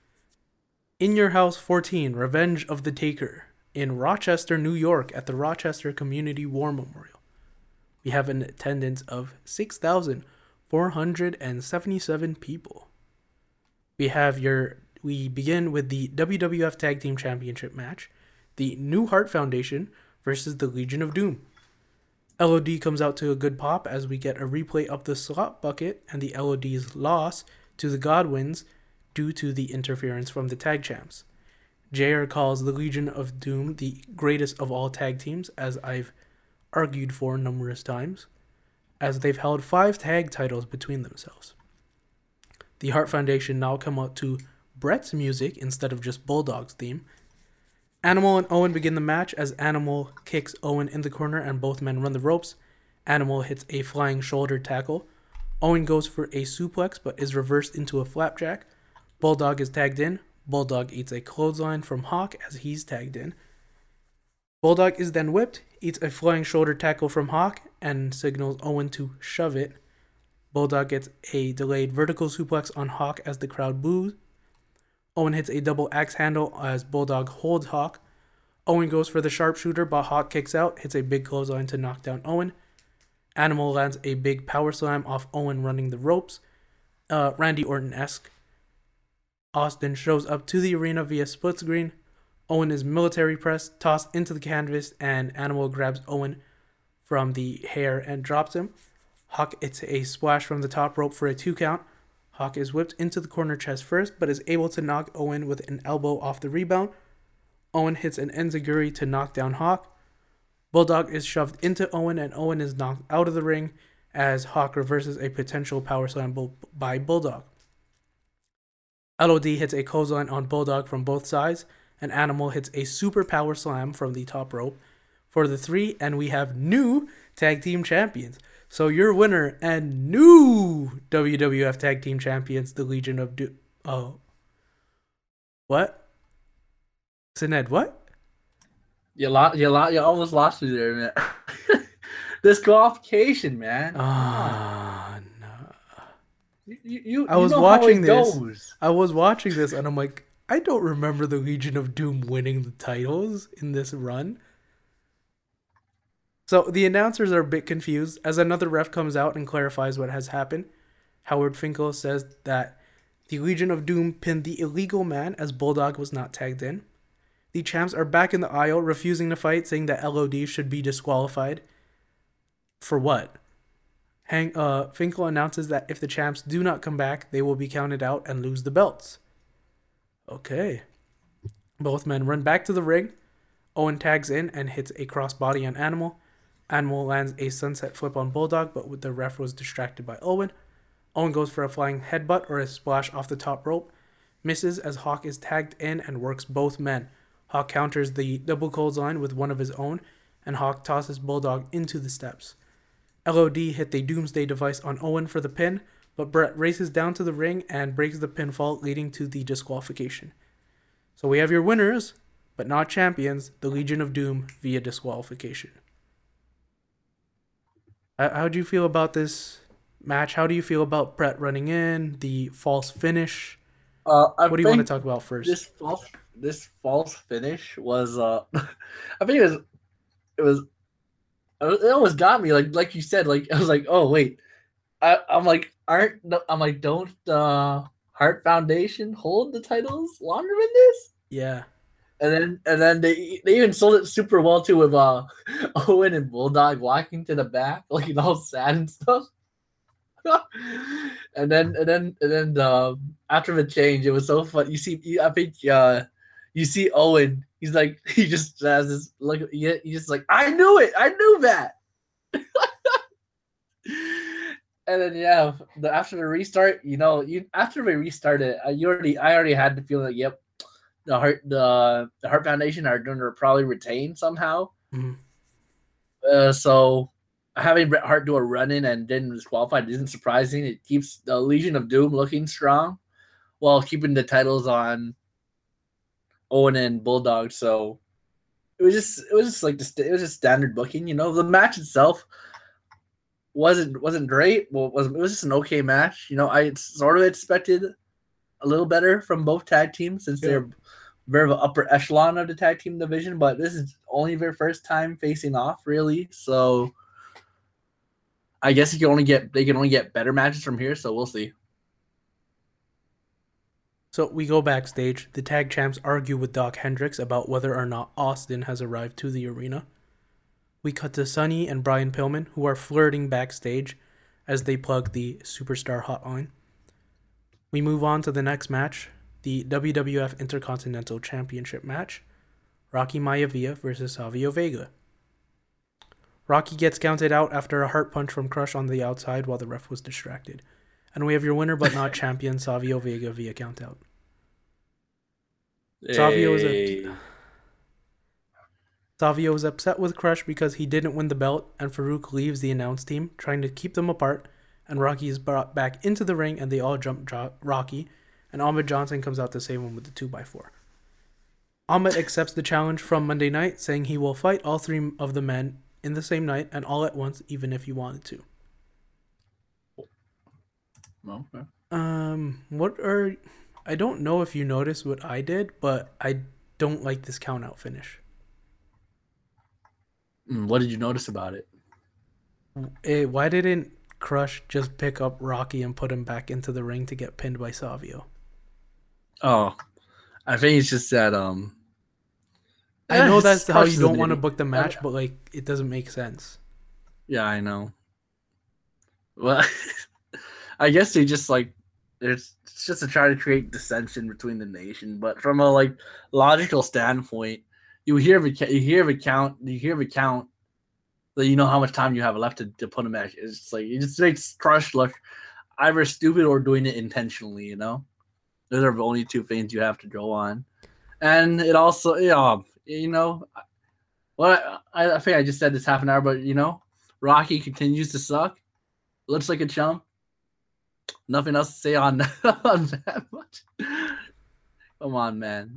In Your House fourteen, Revenge of the Taker, in Rochester, New York, at the Rochester Community War Memorial. We have an attendance of six thousand four hundred seventy-seven people. We have your. We begin with the W W F Tag Team Championship match, the New Heart Foundation versus the Legion of Doom. L O D comes out to a good pop as we get a replay of the slot bucket and the L O D's loss to the Godwins due to the interference from the tag champs. J R calls the Legion of Doom the greatest of all tag teams, as I've argued for numerous times, as they've held five tag titles between themselves. The Hart Foundation now come out to Brett's music instead of just Bulldog's theme. Animal and Owen begin the match as Animal kicks Owen in the corner and both men run the ropes. Animal hits a flying shoulder tackle. Owen goes for a suplex but is reversed into a flapjack. Bulldog is tagged in. Bulldog eats a clothesline from Hawk as he's tagged in. Bulldog is then whipped, eats a flying shoulder tackle from Hawk, and signals Owen to shove it. Bulldog gets a delayed vertical suplex on Hawk as the crowd boos. Owen hits a double axe handle as Bulldog holds Hawk. Owen goes for the sharpshooter, but Hawk kicks out, hits a big clothesline to knock down Owen. Animal lands a big power slam off Owen running the ropes, uh, Randy Orton-esque. Austin shows up to the arena via split screen. Owen is military pressed, tossed into the canvas, and Animal grabs Owen from the hair and drops him. Hawk hits a splash from the top rope for a two count. Hawk is whipped into the corner chest first, but is able to knock Owen with an elbow off the rebound. Owen hits an enziguri to knock down Hawk. Bulldog is shoved into Owen, and Owen is knocked out of the ring as Hawk reverses a potential power slam by Bulldog. L O D hits a clothesline on Bulldog from both sides, and Animal hits a super power slam from the top rope for the three, and we have new tag team champions. So your winner and new W W F Tag Team Champions, the Legion of Doom. Oh. What? Sined, what? You lost. You lost. You almost lost me there, man. Disqualification, man. Ah, no. You, you, you I was know watching how it this. goes. I was watching this, and I'm like, I don't remember the Legion of Doom winning the titles in this run. So the announcers are a bit confused as another ref comes out and clarifies what has happened. Howard Finkel says that the Legion of Doom pinned the illegal man as Bulldog was not tagged in. The champs are back in the aisle, refusing to fight, saying that L O D should be disqualified. For what? Hang, uh, Finkel announces that if the champs do not come back, they will be counted out and lose the belts. Okay. Both men run back to the ring. Owen tags in and hits a crossbody on Animal. Animal lands a sunset flip on Bulldog, but the ref was distracted by Owen. Owen goes for a flying headbutt or a splash off the top rope. misses as Hawk is tagged in and works both men. Hawk counters the double clothesline with one of his own, and Hawk tosses Bulldog into the steps. L O D hit the Doomsday device on Owen for the pin, but Brett races down to the ring and breaks the pinfall, leading to the disqualification. So we have your winners, but not champions, the Legion of Doom via disqualification. How do you feel about this match? How do you feel about Brett running in, the false finish? Uh, I what do you want to talk about first? This false, this false finish was, uh, I think it was, it was, it almost got me. Like, like you said, like I was like, oh wait, I, I'm like, aren't I'm like, don't uh, Heart Foundation hold the titles longer than this? Yeah. And then and then they they even sold it super well too with uh Owen and Bulldog walking to the back, looking all sad and stuff. and then and then and then uh, after the change, it was so fun. You see, you, I think uh, you see Owen. He's like he just has this look. He, he's just like I knew it. I knew that. And then yeah, the, after the restart, you know, you after we restarted, uh, you already I already had the feeling like yep. The Heart, the, the Heart Foundation are going to probably retain somehow. Mm-hmm. Uh, so having Bret Hart do a run-in and then disqualified isn't surprising. It keeps the Legion of Doom looking strong while keeping the titles on Owen and Bulldog. So it was just it was just like the, it was just standard booking. You know, the match itself wasn't wasn't great. Well, it was it was just an okay match. You know, I sort of expected a little better from both tag teams since yeah. they're very upper echelon of the tag team division, but this is only their first time facing off, really. So I guess you can only get they can only get better matches from here. So we'll see. So we go backstage. The tag champs argue with Doc Hendricks about whether or not Austin has arrived to the arena. We cut to Sonny and Brian Pillman, who are flirting backstage as they plug the Superstar hotline. We move on to the next match, the W W F Intercontinental Championship match, Rocky Maivia versus Savio Vega. Rocky gets counted out after a heart punch from Crush on the outside while the ref was distracted. And we have your winner but not champion, Savio Vega, via countout. Hey. Savio is a... Savio is upset with Crush because he didn't win the belt, and Farouk leaves the announce team, trying to keep them apart, and Rocky is brought back into the ring, and they all jump Rocky, and Ahmed Johnson comes out to save him with the two by four. Ahmed accepts the challenge from Monday Night, saying he will fight all three of the men in the same night and all at once, even if he wanted to. Okay. Um, what are... I don't know if you noticed what I did, but I don't like this count-out finish. What did you notice about it? it? Why didn't Crush just pick up Rocky and put him back into the ring to get pinned by Savio? Oh, I think it's just that. Um, I know that's how you don't want to book the match, but like it doesn't make sense. Yeah, I know. Well, I guess they just like it's, it's just to try to create dissension between the nation. But from a like logical standpoint, you hear the you hear the count, you hear the count. So you know how much time you have left to, to put a match. It's just like it just makes Crush look either stupid or doing it intentionally. You know, those are the only two things you have to go on, and it also, you know, you know, well, I, I think I just said this half an hour, but you know, Rocky continues to suck. Looks like a chump. Nothing else to say on, on that much. Come on, man.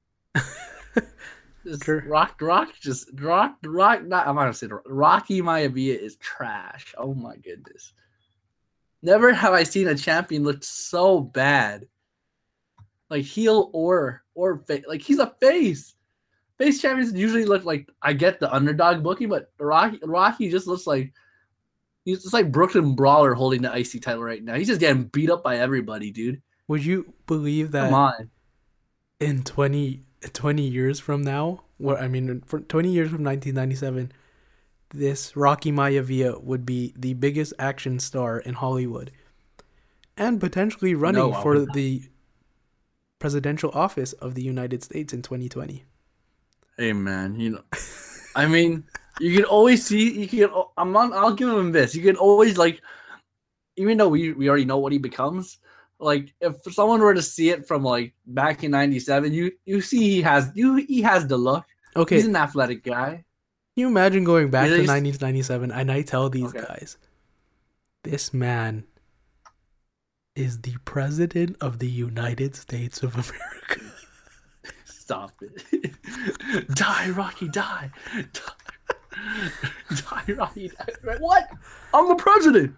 Sure. Rock, Rock, just Rock, Rock. Not, I'm not gonna say Rocky Maivia is trash. Oh my goodness! Never have I seen a champion look so bad. Like heel or or face. Like he's a face. Face champions usually look like I get the underdog booking, but Rocky Rocky just looks like he's just like Brooklyn Brawler holding the I C title right now. He's just getting beat up by everybody, dude. Would you believe that? Come on. In twenty, twenty years from now, what I mean, for twenty years from nineteen ninety-seven, this Rocky Maivia would be the biggest action star in Hollywood, and potentially running no, for the presidential office of the United States in twenty twenty. Hey man, you know, I mean, you can always see. You can. I'm on. I'll give him this. You can always like, even though we we already know what he becomes. like if someone were to see it from like back in ninety-seven, you you see he has you he has the look. Okay, He's can an athletic guy. you imagine going back Yeah, to they- nineteen ninety-seven and I tell these Okay. guys, this man is the president of the United States of America. Stop it. Die, Rocky, die. Die, die Rocky, die. Right, what? I'm the president.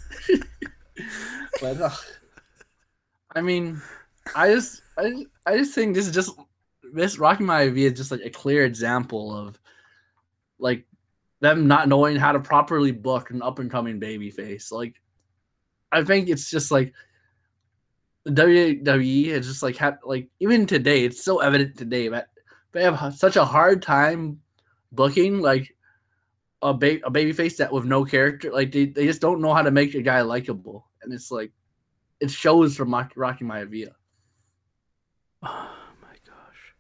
But, uh, I mean, I just, I, just- I just think this is just this Rocky Maivia is just like a clear example of like them not knowing how to properly book an up and coming babyface. Like, I think it's just like the W W E is just like had like even today it's so evident today that they have such a hard time booking like a ba- a baby face that with no character. Like they, they just don't know how to make a guy likable, and it's like it shows from Rocky, Rocky Maivia. Oh my gosh.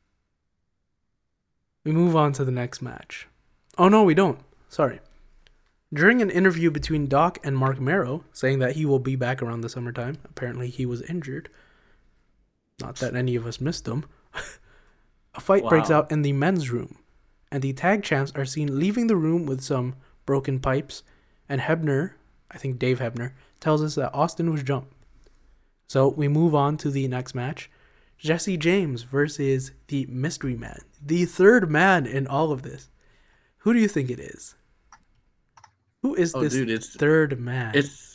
We move on to the next match. Oh no, we don't. Sorry. During an interview between Doc and Mark Marrow, saying that he will be back around the summertime, apparently he was injured. Not that any of us missed him. A fight Wow. breaks out in the men's room, and the tag champs are seen leaving the room with some broken pipes, and Hebner, I think Dave Hebner, tells us that Austin was jumped. So we move on to the next match. Jesse James versus the Mystery Man, the third man in all of this. Who do you think it is? Who is Oh, this dude, it's third man? it's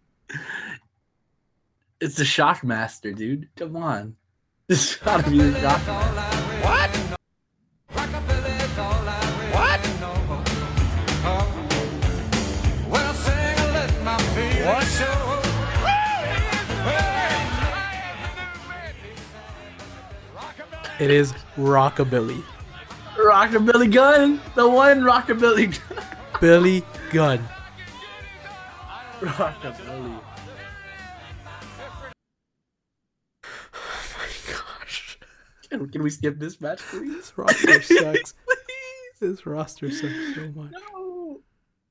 it's the Shockmaster, dude. Come on, this gotta be the Shockmaster. What? What? Well, sing and let my feelings What? show. It is Rockabilly. Rockabilly Gun, the one Rockabilly Gun. Billy Gunn. Rockabilly. Oh my gosh. Can, can we skip this match, please? This roster sucks. Please. This roster sucks so much. No.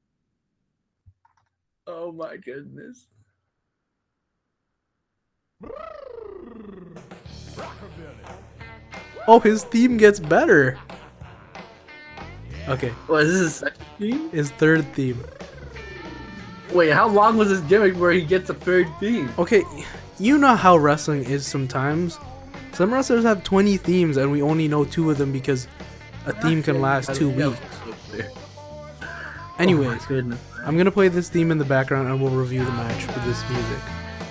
Oh my goodness. Oh, his theme gets better. Okay, What is this his second theme? his third theme. Wait, how long was this gimmick where he gets a third theme? Okay, you know how wrestling is sometimes. Some wrestlers have twenty themes and we only know two of them because a theme can last two Yeah. weeks. Oh Anyways, my goodness. I'm gonna play this theme in the background and we'll review the match with this music.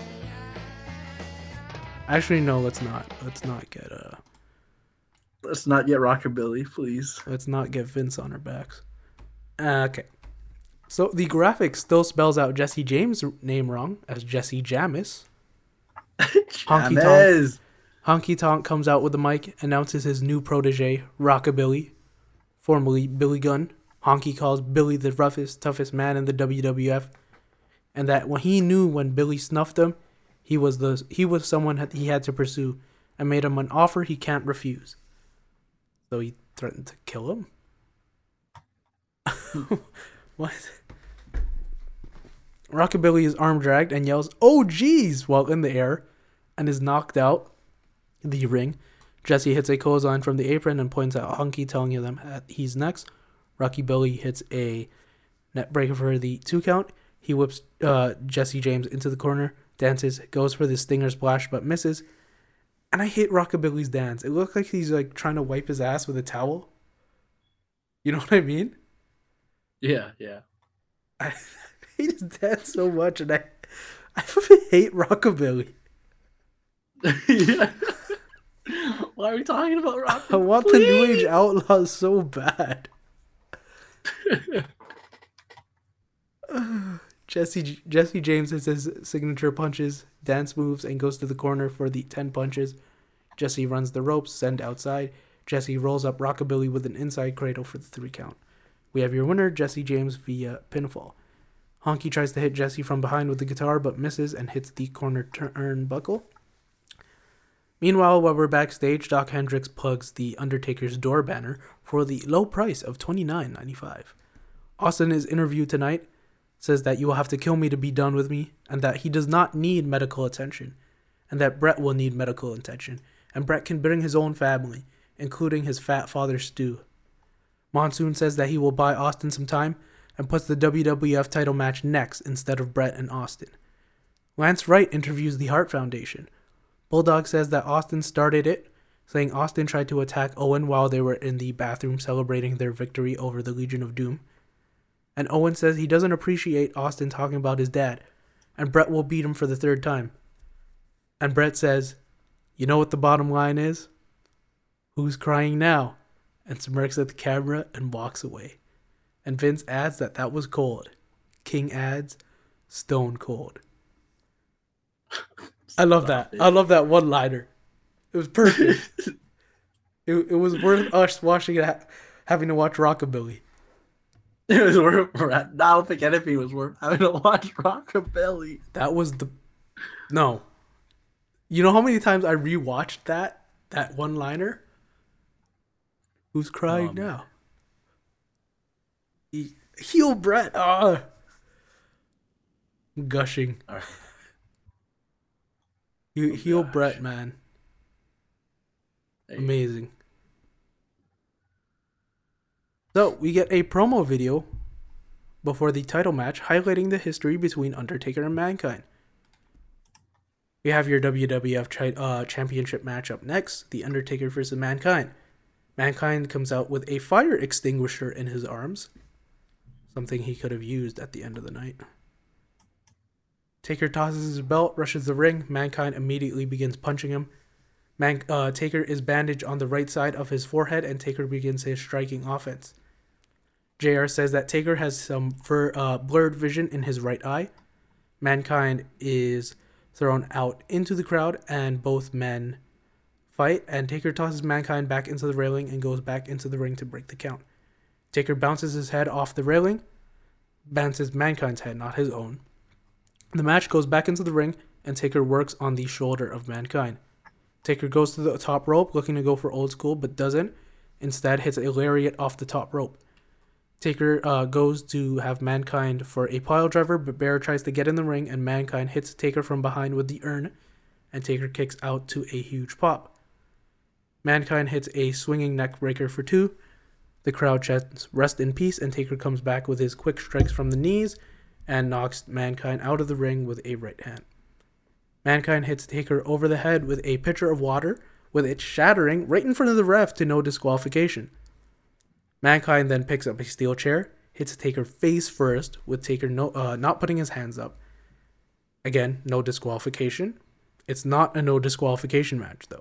Actually, no, let's not. Let's not get uh, Let's not get Rockabilly, please. let's not get Vince on our backs. Uh, okay. So the graphic still spells out Jesse James' name wrong as Jesse Jamis. Honky tonk. James. Honky Tonk comes out with the mic, announces his new protege, Rockabilly, formerly Billy Gunn. Honky calls Billy the roughest, toughest man in the W W F, and that when he knew when Billy snuffed him, he was the he was someone that he had to pursue, and made him an offer he can't refuse. So he threatened to kill him. What? Rockabilly is arm dragged and yells, "Oh geez!" while in the air, and is knocked out the ring. Jesse hits a clothesline from the apron and points out Honky, telling them that he's next. Rockabilly hits a net breaker for the two count. He whips uh, Jesse James into the corner, dances, goes for the stinger splash, but misses. And I hate Rockabilly's dance. It looks like he's like trying to wipe his ass with a towel. You know what I mean? Yeah, yeah. I hate his dance so much, and I, I fucking hate Rockabilly. Yeah. Why are we talking about Rockabilly? I want the New Age Outlaws so bad. Jesse Jesse James hits his signature punches, dance moves, and goes to the corner for the ten punches. Jesse runs the ropes, send outside. Jesse rolls up Rockabilly with an inside cradle for the three count. We have your winner, Jesse James, via pinfall. Honky tries to hit Jesse from behind with the guitar, but misses and hits the corner turnbuckle. Meanwhile, while we're backstage, Doc Hendricks plugs the Undertaker's door banner for the low price of twenty-nine ninety-five. Austin is interviewed tonight, says that you will have to kill me to be done with me, and that he does not need medical attention. and that Bret will need medical attention, and Bret can bring his own family, including his fat father Stu. Monsoon says that he will buy Austin some time and puts the W W F title match next instead of Bret and Austin. Lance Wright interviews the Hart Foundation. Bulldog says that Austin started it, saying Austin tried to attack Owen while they were in the bathroom celebrating their victory over the Legion of Doom. And Owen says he doesn't appreciate Austin talking about his dad, and Bret will beat him for the third time. And Bret says, "You know what the bottom line is? Who's crying now?" And smirks at the camera and walks away. And Vince adds that that was cold. King adds, "Stone cold." I love that. I love that one-liner. It was perfect. it, it was worth us watching it, having to watch Rockabilly. It was worth. I don't think anything was worth having to watch Rockabilly. That was the no. You know how many times I rewatched that that one-liner? Who's crying um, now? He, heel Bret. Ah, I'm gushing. Right. He, oh, heel gosh. Bret, man. Amazing. So, we get a promo video before the title match highlighting the history between Undertaker and Mankind. We have your W W F chi- uh, Championship match up next, The Undertaker versus Mankind. Mankind comes out with a fire extinguisher in his arms, something he could have used at the end of the night. Taker tosses his belt, rushes the ring. Mankind immediately begins punching him. Man- uh, Taker is bandaged on the right side of his forehead, and Taker begins his striking offense. J R says that Taker has some fur, uh, blurred vision in his right eye. Mankind is thrown out into the crowd, and both men fight, and Taker tosses Mankind back into the railing and goes back into the ring to break the count. Taker bounces his head off the railing, bounces Mankind's head, not his own. The match goes back into the ring, and Taker works on the shoulder of Mankind. Taker goes to the top rope, looking to go for old school, but doesn't. Instead, hits a lariat off the top rope. Taker uh, goes to have Mankind for a pile driver, but Bear tries to get in the ring, and Mankind hits Taker from behind with the urn, and Taker kicks out to a huge pop. Mankind hits a swinging neck breaker for two. The crowd chants "Rest in peace," and Taker comes back with his quick strikes from the knees and knocks Mankind out of the ring with a right hand. Mankind hits Taker over the head with a pitcher of water, with it shattering right in front of the ref to no disqualification. Mankind then picks up a steel chair, hits Taker face first, with Taker no, uh, not putting his hands up. Again, no disqualification. It's not a no disqualification match, though.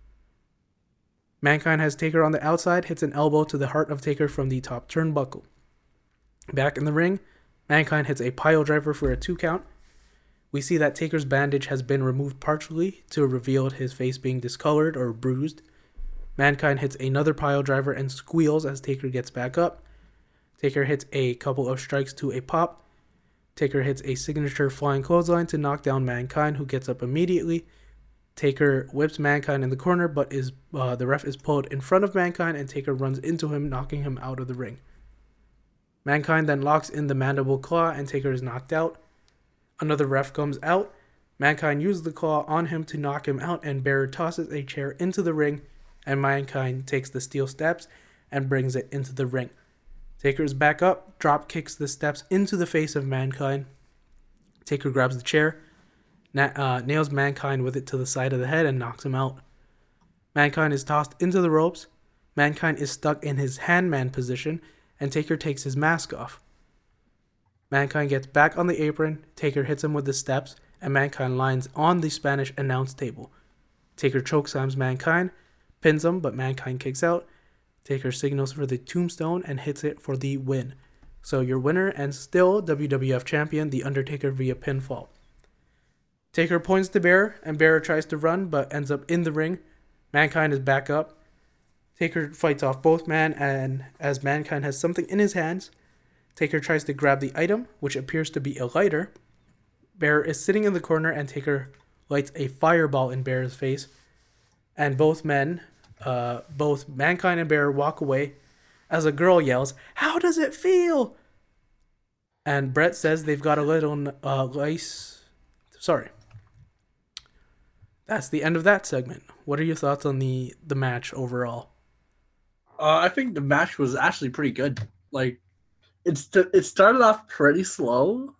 Mankind has Taker on the outside, hits an elbow to the heart of Taker from the top turnbuckle. Back in the ring, Mankind hits a pile driver for a two count. We see that Taker's bandage has been removed partially to reveal his face being discolored or bruised. Mankind hits another pile driver and squeals as Taker gets back up. Taker hits a couple of strikes to a pop. Taker hits a signature flying clothesline to knock down Mankind, who gets up immediately. Taker whips Mankind in the corner, but is uh, the ref is pulled in front of Mankind, and Taker runs into him, knocking him out of the ring. Mankind then locks in the mandible claw, and Taker is knocked out. Another ref comes out. Mankind uses the claw on him to knock him out, and Bearer tosses a chair into the ring, and Mankind takes the steel steps and brings it into the ring. Taker is back up, drop kicks the steps into the face of Mankind. Taker grabs the chair, na- uh, nails Mankind with it to the side of the head, and knocks him out. Mankind is tossed into the ropes. Mankind is stuck in his handman position, and Taker takes his mask off. Mankind gets back on the apron. Taker hits him with the steps, and Mankind lands on the Spanish announce table. Taker chokeslams Mankind, pins him, but Mankind kicks out. Taker signals for the tombstone and hits it for the win. So your winner and still W W F champion, The Undertaker, via pinfall. Taker points to Bearer, and Bearer tries to run, but ends up in the ring. Mankind is back up. Taker fights off both men, and as Mankind has something in his hands, Taker tries to grab the item, which appears to be a lighter. Bearer is sitting in the corner, and Taker lights a fireball in Bearer's face. And both men, uh, both Mankind and Bearer, walk away as a girl yells, "How does it feel?" And Bret says they've got a little uh, ice. Sorry. That's the end of that segment. What are your thoughts on the the match overall? Uh, I think the match was actually pretty good. Like, it's it started off pretty slow,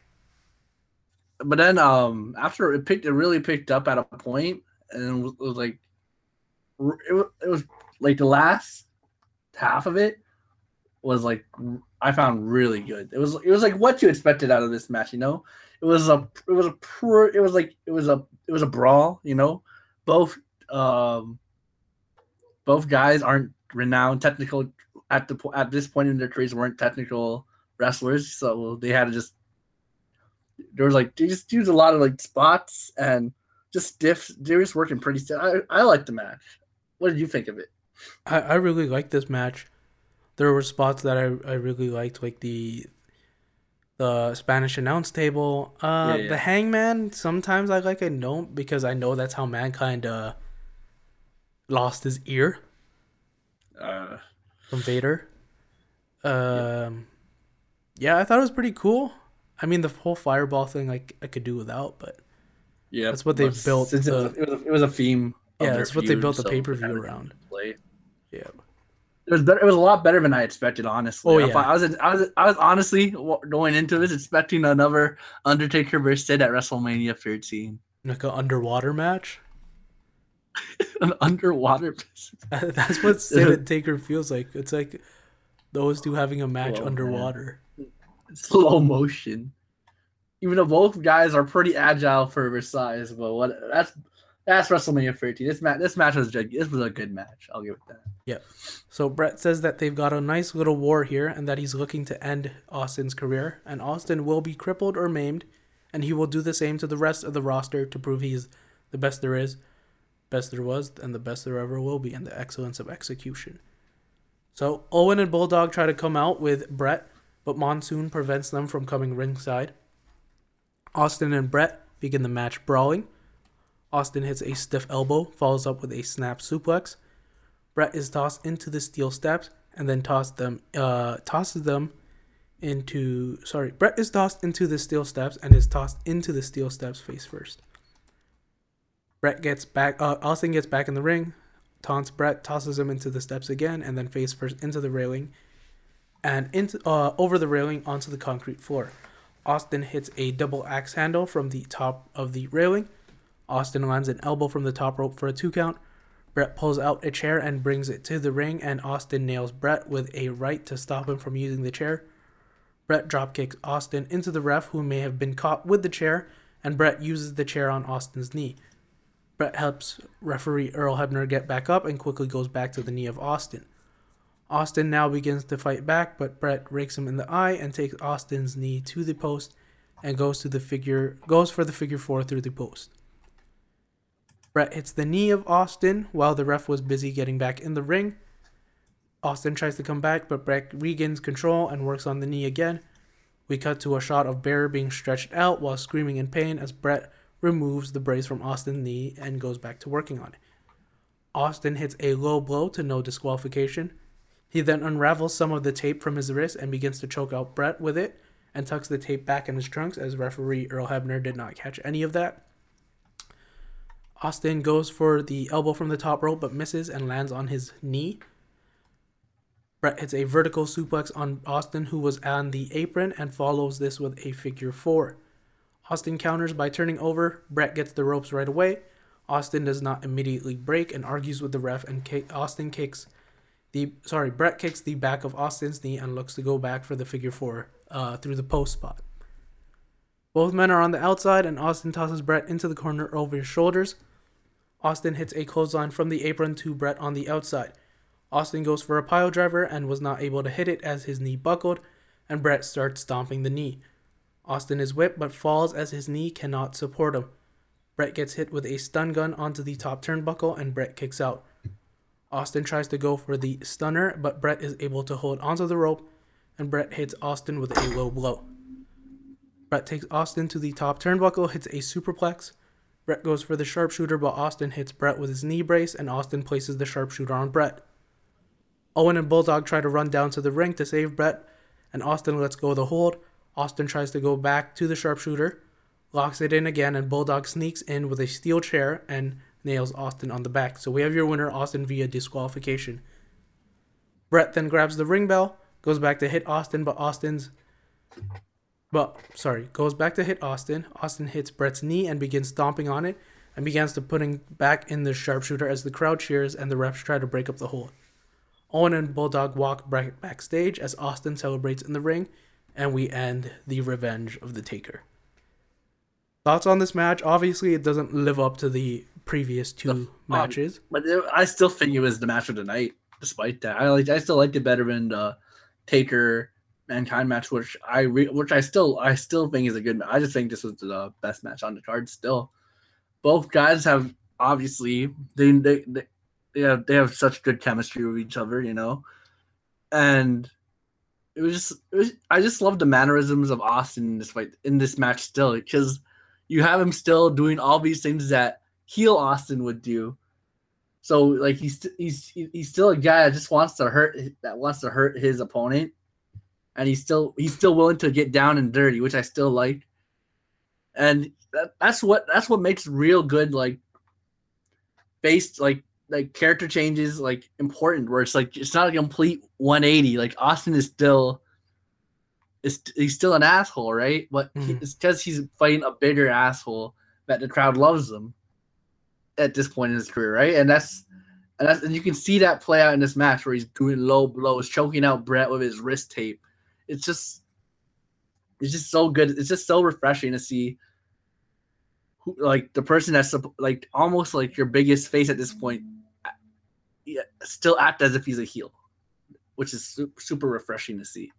but then um after it picked, it really picked up at a point, and it was, it was like it was, it was like the last half of it was like I found really good. It was it was like what you expected out of this match, you know. It was a it was a pr- it was like it was a it was a brawl, you know. Both um both guys aren't renowned technical at the at this point in their careers weren't technical wrestlers, so they had to just there was like they just used a lot of like spots and just stiff. They were just working pretty stiff. I I liked the match. What did you think of it? I, I really liked this match. There were spots that I, I really liked, like the the Spanish announce table. Uh, Yeah, yeah. The Hangman, sometimes I like and don't because I know that's how Mankind uh, lost his ear Uh, from Vader. Um, yeah, I thought it was pretty cool. I mean, the whole fireball thing, like I could do without, but yeah, That's what they but built Since it, was, the- it, was a, it was a theme. Of yeah, their that's what they feud, built the so pay per they had view to around. play. Yeah. It was better. It was a lot better than I expected, honestly. Oh, I yeah. thought- I was, I was, I was honestly going into this expecting another Undertaker versus Sid at WrestleMania thirteen, Like an underwater match. an underwater. That's what Sid and Taker feels like. It's like those two having a match Oh, man. underwater. slow motion. Even though both guys are pretty agile for their size, but what that's that's WrestleMania thirteen. This match, this match was good. This was a good match. I'll give it that. Yep. So Brett says that they've got a nice little war here and that he's looking to end Austin's career. And Austin will be crippled or maimed, and he will do the same to the rest of the roster to prove he's the best there is, best there was, and the best there ever will be, and the excellence of execution. So Owen and Bulldog try to come out with Brett, but Monsoon prevents them from coming ringside. Austin and Brett begin the match brawling. Austin hits a stiff elbow, follows up with a snap suplex. Brett is tossed into the steel steps and then tossed them, uh, tosses them into. Sorry, Brett is tossed into the steel steps and is tossed into the steel steps face first. Brett gets back. Uh, Austin gets back in the ring, taunts Brett, tosses him into the steps again, and then face first into the railing, and into uh, over the railing onto the concrete floor. Austin hits a double axe handle from the top of the railing. Austin lands an elbow from the top rope for a two count. Brett pulls out a chair and brings it to the ring, and Austin nails Brett with a right to stop him from using the chair. Brett dropkicks Austin into the ref, who may have been caught with the chair, and Brett uses the chair on Austin's knee. Brett helps referee Earl Hebner get back up and quickly goes back to the knee of Austin. Austin now begins to fight back, but Brett rakes him in the eye and takes Austin's knee to the post and goes to the figure goes for the figure four through the post. Brett hits the knee of Austin while the ref was busy getting back in the ring. Austin tries to come back, but Brett regains control and works on the knee again. We cut to a shot of Bear being stretched out while screaming in pain as Brett removes the brace from Austin's knee and goes back to working on it. Austin hits a low blow to no disqualification. He then unravels some of the tape from his wrist and begins to choke out Brett with it and tucks the tape back in his trunks as referee Earl Hebner did not catch any of that. Austin goes for the elbow from the top rope but misses and lands on his knee. Brett hits a vertical suplex on Austin, who was on the apron, and follows this with a figure four. Austin counters by turning over. Brett gets the ropes right away. Austin does not immediately break and argues with the ref, and kick, Austin kicks the sorry Brett kicks the back of Austin's knee and looks to go back for the figure four uh, through the post spot. Both men are on the outside, and Austin tosses Brett into the corner over his shoulders. Austin hits a clothesline from the apron to Brett on the outside. Austin goes for a pile driver and was not able to hit it as his knee buckled, and Brett starts stomping the knee. Austin is whipped but falls as his knee cannot support him. Brett gets hit with a stun gun onto the top turnbuckle and Brett kicks out. Austin tries to go for the stunner, but Brett is able to hold onto the rope, and Brett hits Austin with a low blow. Brett takes Austin to the top turnbuckle, hits a superplex. Brett goes for the sharpshooter, but Austin hits Brett with his knee brace, and Austin places the sharpshooter on Brett. Owen and Bulldog try to run down to the ring to save Brett, and Austin lets go of the hold. Austin tries to go back to the sharpshooter. locks it in again, and Bulldog sneaks in with a steel chair and nails Austin on the back. So we have your winner, Austin, via disqualification. Brett then grabs the ring bell, goes back to hit Austin, but Austin's... But, sorry, goes back to hit Austin. Austin hits Brett's knee and begins stomping on it, and begins to putting back in the sharpshooter as the crowd cheers and the refs try to break up the hold. Owen and Bulldog walk back backstage as Austin celebrates in the ring, and we end the Revenge of the Taker. Thoughts on this match? Obviously, it doesn't live up to the previous two The- matches. But it- I still think it was the match of the night. Despite that, I like I still liked it better than the Taker Mankind match, which I re- which I still I still think is a good match. I just think this was the best match on the card. Still, both guys have obviously they they they, they have they have such good chemistry with each other, you know, and it was just it was, I just love the mannerisms of Austin in this fight in this match still, because you have him still doing all these things that heel Austin would do. So like he's he's he's still a guy that just wants to hurt that wants to hurt his opponent, and he's still he's still willing to get down and dirty, which I still like. And that, that's what that's what makes real good like based like like character changes like important, where it's like it's not a complete one eighty. Like Austin is still is he's still an asshole, right? But he, Mhm. it's because he's fighting a bigger asshole that the crowd loves him at this point in his career, right? And that's and that's and you can see that play out in this match where he's doing low blows, choking out Brett with his wrist tape. It's just it's just so good. It's just so refreshing to see who, like the person that's like almost like your biggest face at this point, yeah, still act as if he's a heel, which is super, super refreshing to see.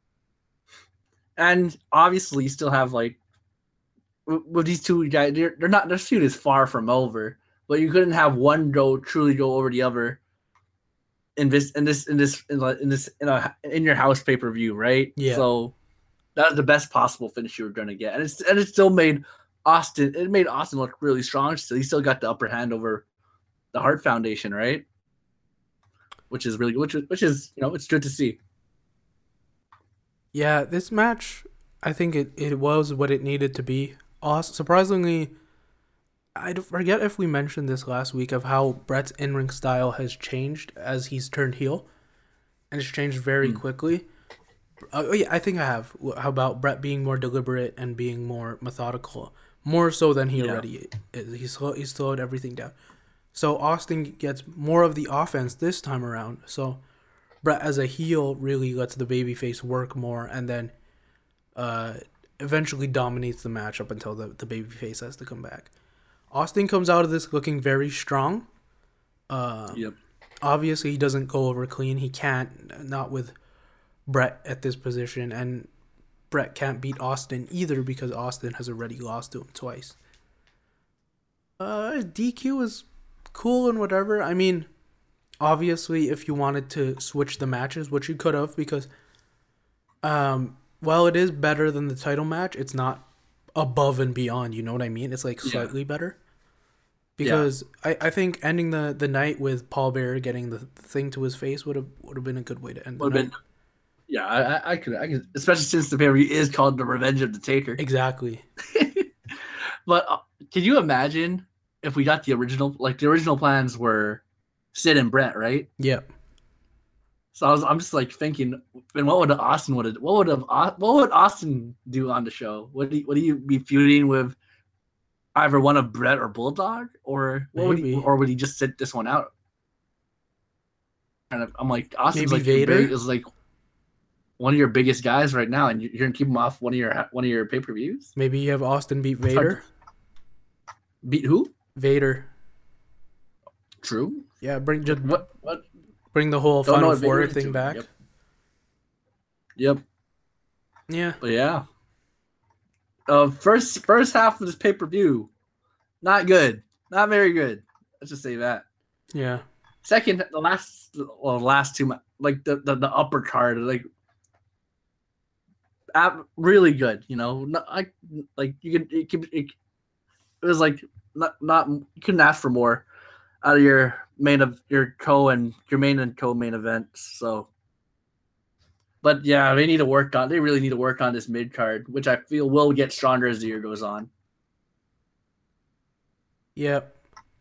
And obviously, you still have like with, with these two guys, they're, they're not their feud is far from over, but you couldn't have one go truly go over the other in this in this in this in, like, in this in a in your house pay per view, right? Yeah. So that was the best possible finish you were gonna get, and it's and it still made Austin. It made Austin look really strong. So he still got the upper hand over the Hart Foundation, right? Which is really which is which is you know it's good to see. Yeah, this match, I think it, it was what it needed to be. Awesome. Surprisingly, I forget if we mentioned this last week of how Brett's in-ring style has changed as he's turned heel, and it's changed very Mm. quickly. Uh, oh yeah, I think I have. How about Brett being more deliberate and being more methodical, more so than he Yeah. already is. He slow, he slowed everything down. So Austin gets more of the offense this time around. So Brett as a heel really lets the babyface work more, and then uh, eventually dominates the match up until the, the babyface has to come back. Austin comes out of this looking very strong. Uh, Yep. Obviously, he doesn't go over clean. He can't, not with Brett at this position, and Brett can't beat Austin either because Austin has already lost to him twice. Uh, D Q is cool and whatever. I mean, obviously, if you wanted to switch the matches, which you could have, because um, while it is better than the title match, it's not above and beyond. You know what I mean? It's like Yeah. slightly better. Because I, I think ending the, the night with Paul Bearer getting the thing to his face would have would have been a good way to end the Would have night. been. Yeah, I, I- I could, I could, especially since the pay per view is called the Revenge of the Taker. Exactly. But uh, can you imagine if we got the original? Like the original plans were Sid and Brett, right? Yeah. So I was, I'm just like thinking, and what would Austin would have, what would have, what would Austin do on the show? Would he, would he be feuding with either one of Brett or Bulldog, or what would he, Maybe. or would he just sit this one out? And I'm like, Austin's Maybe like your Vader? big, is like one of your biggest guys right now, and you're gonna keep him off one of your one of your pay per views. Maybe you have Austin beat It's hard Vader. Beat who? Vader. True. Yeah, bring just What? What? bring the whole Don't know Final what Vader Four is thing doing. back. Yep. Yep. Yeah. But yeah. Uh, first first half of this pay per view, not good, not very good. Let's just say that. Yeah. Second, the last, well, the last two, ma- like the the, the upper card, like, uh, really good. You know, not, I, like you could, it, could it, it was like not not you couldn't ask for more out of your main of your co and your main and co main events. So. But yeah, they need to work on. They really need to work on this mid card, which I feel will get stronger as the year goes on. Yep.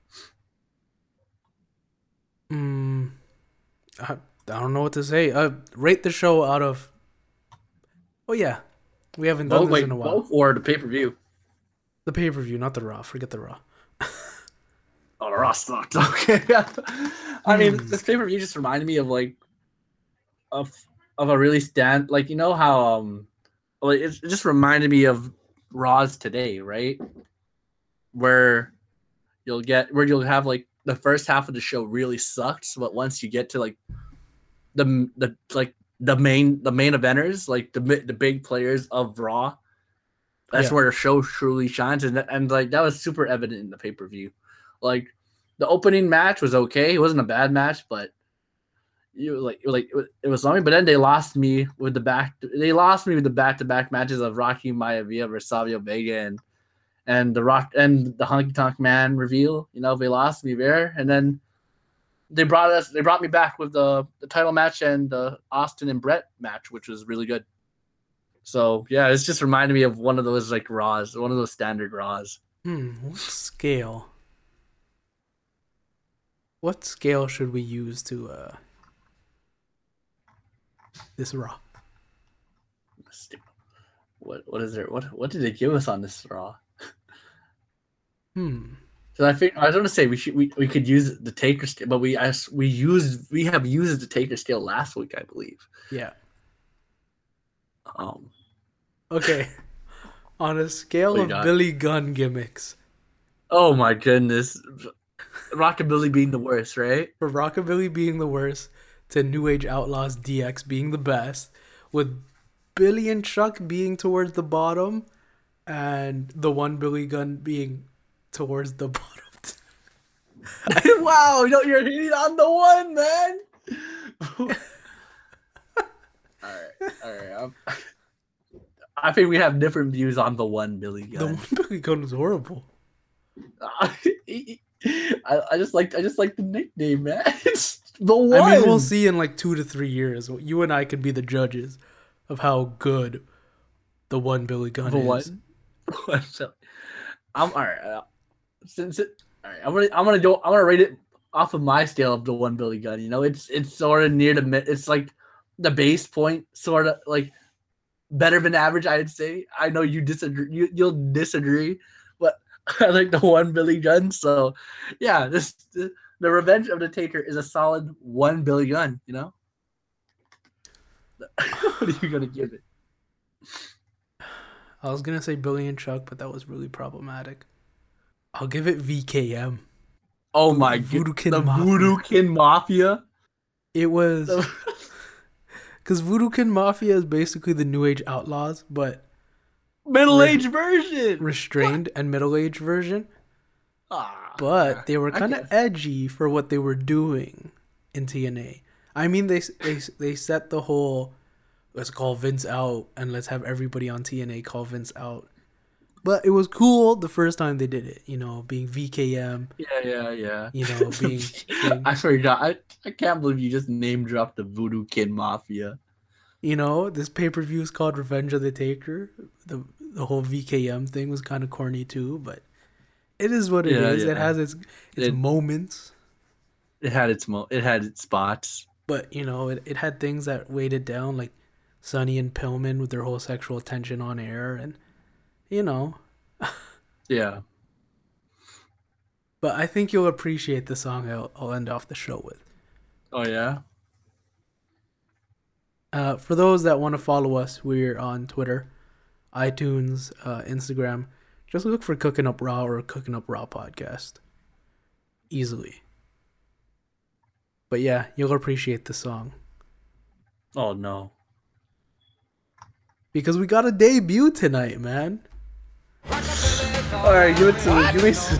Mm, I, I don't know what to say. Uh, rate the show out of. Oh yeah, we haven't done Both, this wait, in a while. both or the pay per view. The pay per view, not the Raw. Forget the Raw. Oh, the Raw sucked. Okay. I mean, Hmm. this pay per view just reminded me of like, of of a really stand like you know how um, like it just reminded me of Raw's today, right? Where you'll get where you'll have like the first half of the show really sucks, but once you get to like the the like the main the main eventers, like the the big players of Raw, that's Yeah. where the show truly shines, and and like that was super evident in the pay per view. Like the opening match was okay; it wasn't a bad match, but you like like it was something. But then they lost me with the back. They lost me with the back to back matches of Rocky Maivia versus Savio Vega and and the Rock and the Honky Tonk Man reveal. You know, they lost me there, and then they brought us. They brought me back with the the title match and the Austin and Brett match, which was really good. So yeah, it's just reminded me of one of those like Raws, one of those standard Raws. Hmm. What scale? What scale should we use to uh this Raw? What what is there? What what did they give us on this Raw? Hmm. So I think I was going to say we should we, we could use the Taker scale, but we I, we used we have used the Taker scale last week, I believe. Yeah. Um. Okay. On a scale What you of got? Billy Gunn gimmicks, Oh my goodness, Rockabilly being the worst, right? for Rockabilly being the worst to New Age Outlaws D X being the best, with Billy and Chuck being towards the bottom, and the one Billy Gunn being towards the bottom. Wow, you know you're hitting on the one, man. all right, all right. I'm, I think we have different views on the one Billy The Gunn. one Billy Gunn was horrible. I, I just like I just like the nickname, man. It's the one. I mean, we'll see in like two to three years. You and I could be the judges of how good the one Billy Gunn The is. one. So, I'm all right. Uh, since it, all right, I'm gonna I'm gonna go. I'm gonna rate it off of my scale of the one Billy Gunn. You know, it's it's sort of near the mid. It's like the base point, sort of like better than average. I'd say. I know you disagree. You you'll disagree, but I like the one Billy Gunn. So, yeah, this the, the Revenge of the Taker is a solid one Billy Gunn. You know, what are you gonna give it? I was gonna say Billy and Chuck, but that was really problematic. I'll give it V K M. Oh my Voodoo god, Kin the Mafia. Voodoo Kin Mafia. It was because Voodoo Kin Mafia is basically the New Age Outlaws, but Middle-aged version. restrained and middle-aged version. Ah, But they were I kind of guess. edgy for what they were doing in T N A. I mean, they they they set the whole let's call Vince out and let's have everybody on T N A call Vince out. But it was cool the first time they did it, you know, being V K M, Yeah, yeah, yeah. you know, being, being I forgot. I, I can't believe you just name dropped the Voodoo Kid Mafia. you know, this pay-per-view is called Revenge of the Taker. The the whole V K M thing was kind of corny too, but it is what it Yeah, is. It yeah. has its its It- moments, It had its mo- it had its spots. but you know, it, it had things that weighed it down, like Sonny and Pillman with their whole sexual tension on air, and you know. Yeah. But I think you'll appreciate the song I'll, I'll end off the show with. Oh yeah. Uh, for those that want to follow us, we're on Twitter, iTunes, uh, Instagram. Just look for Cooking Up Raw or Cooking Up Raw podcast. Easily. But yeah, you'll appreciate the song. Oh no. Because we got a debut tonight, man. All right, give it to me. Give me some.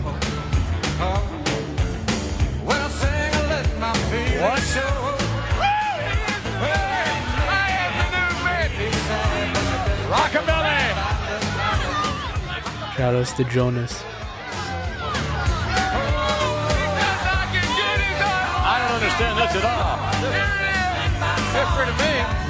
Well, sing and let my feelings show. I am the new Rockabilly. Shout outs to Jonas. I don't understand this at all. Different to me.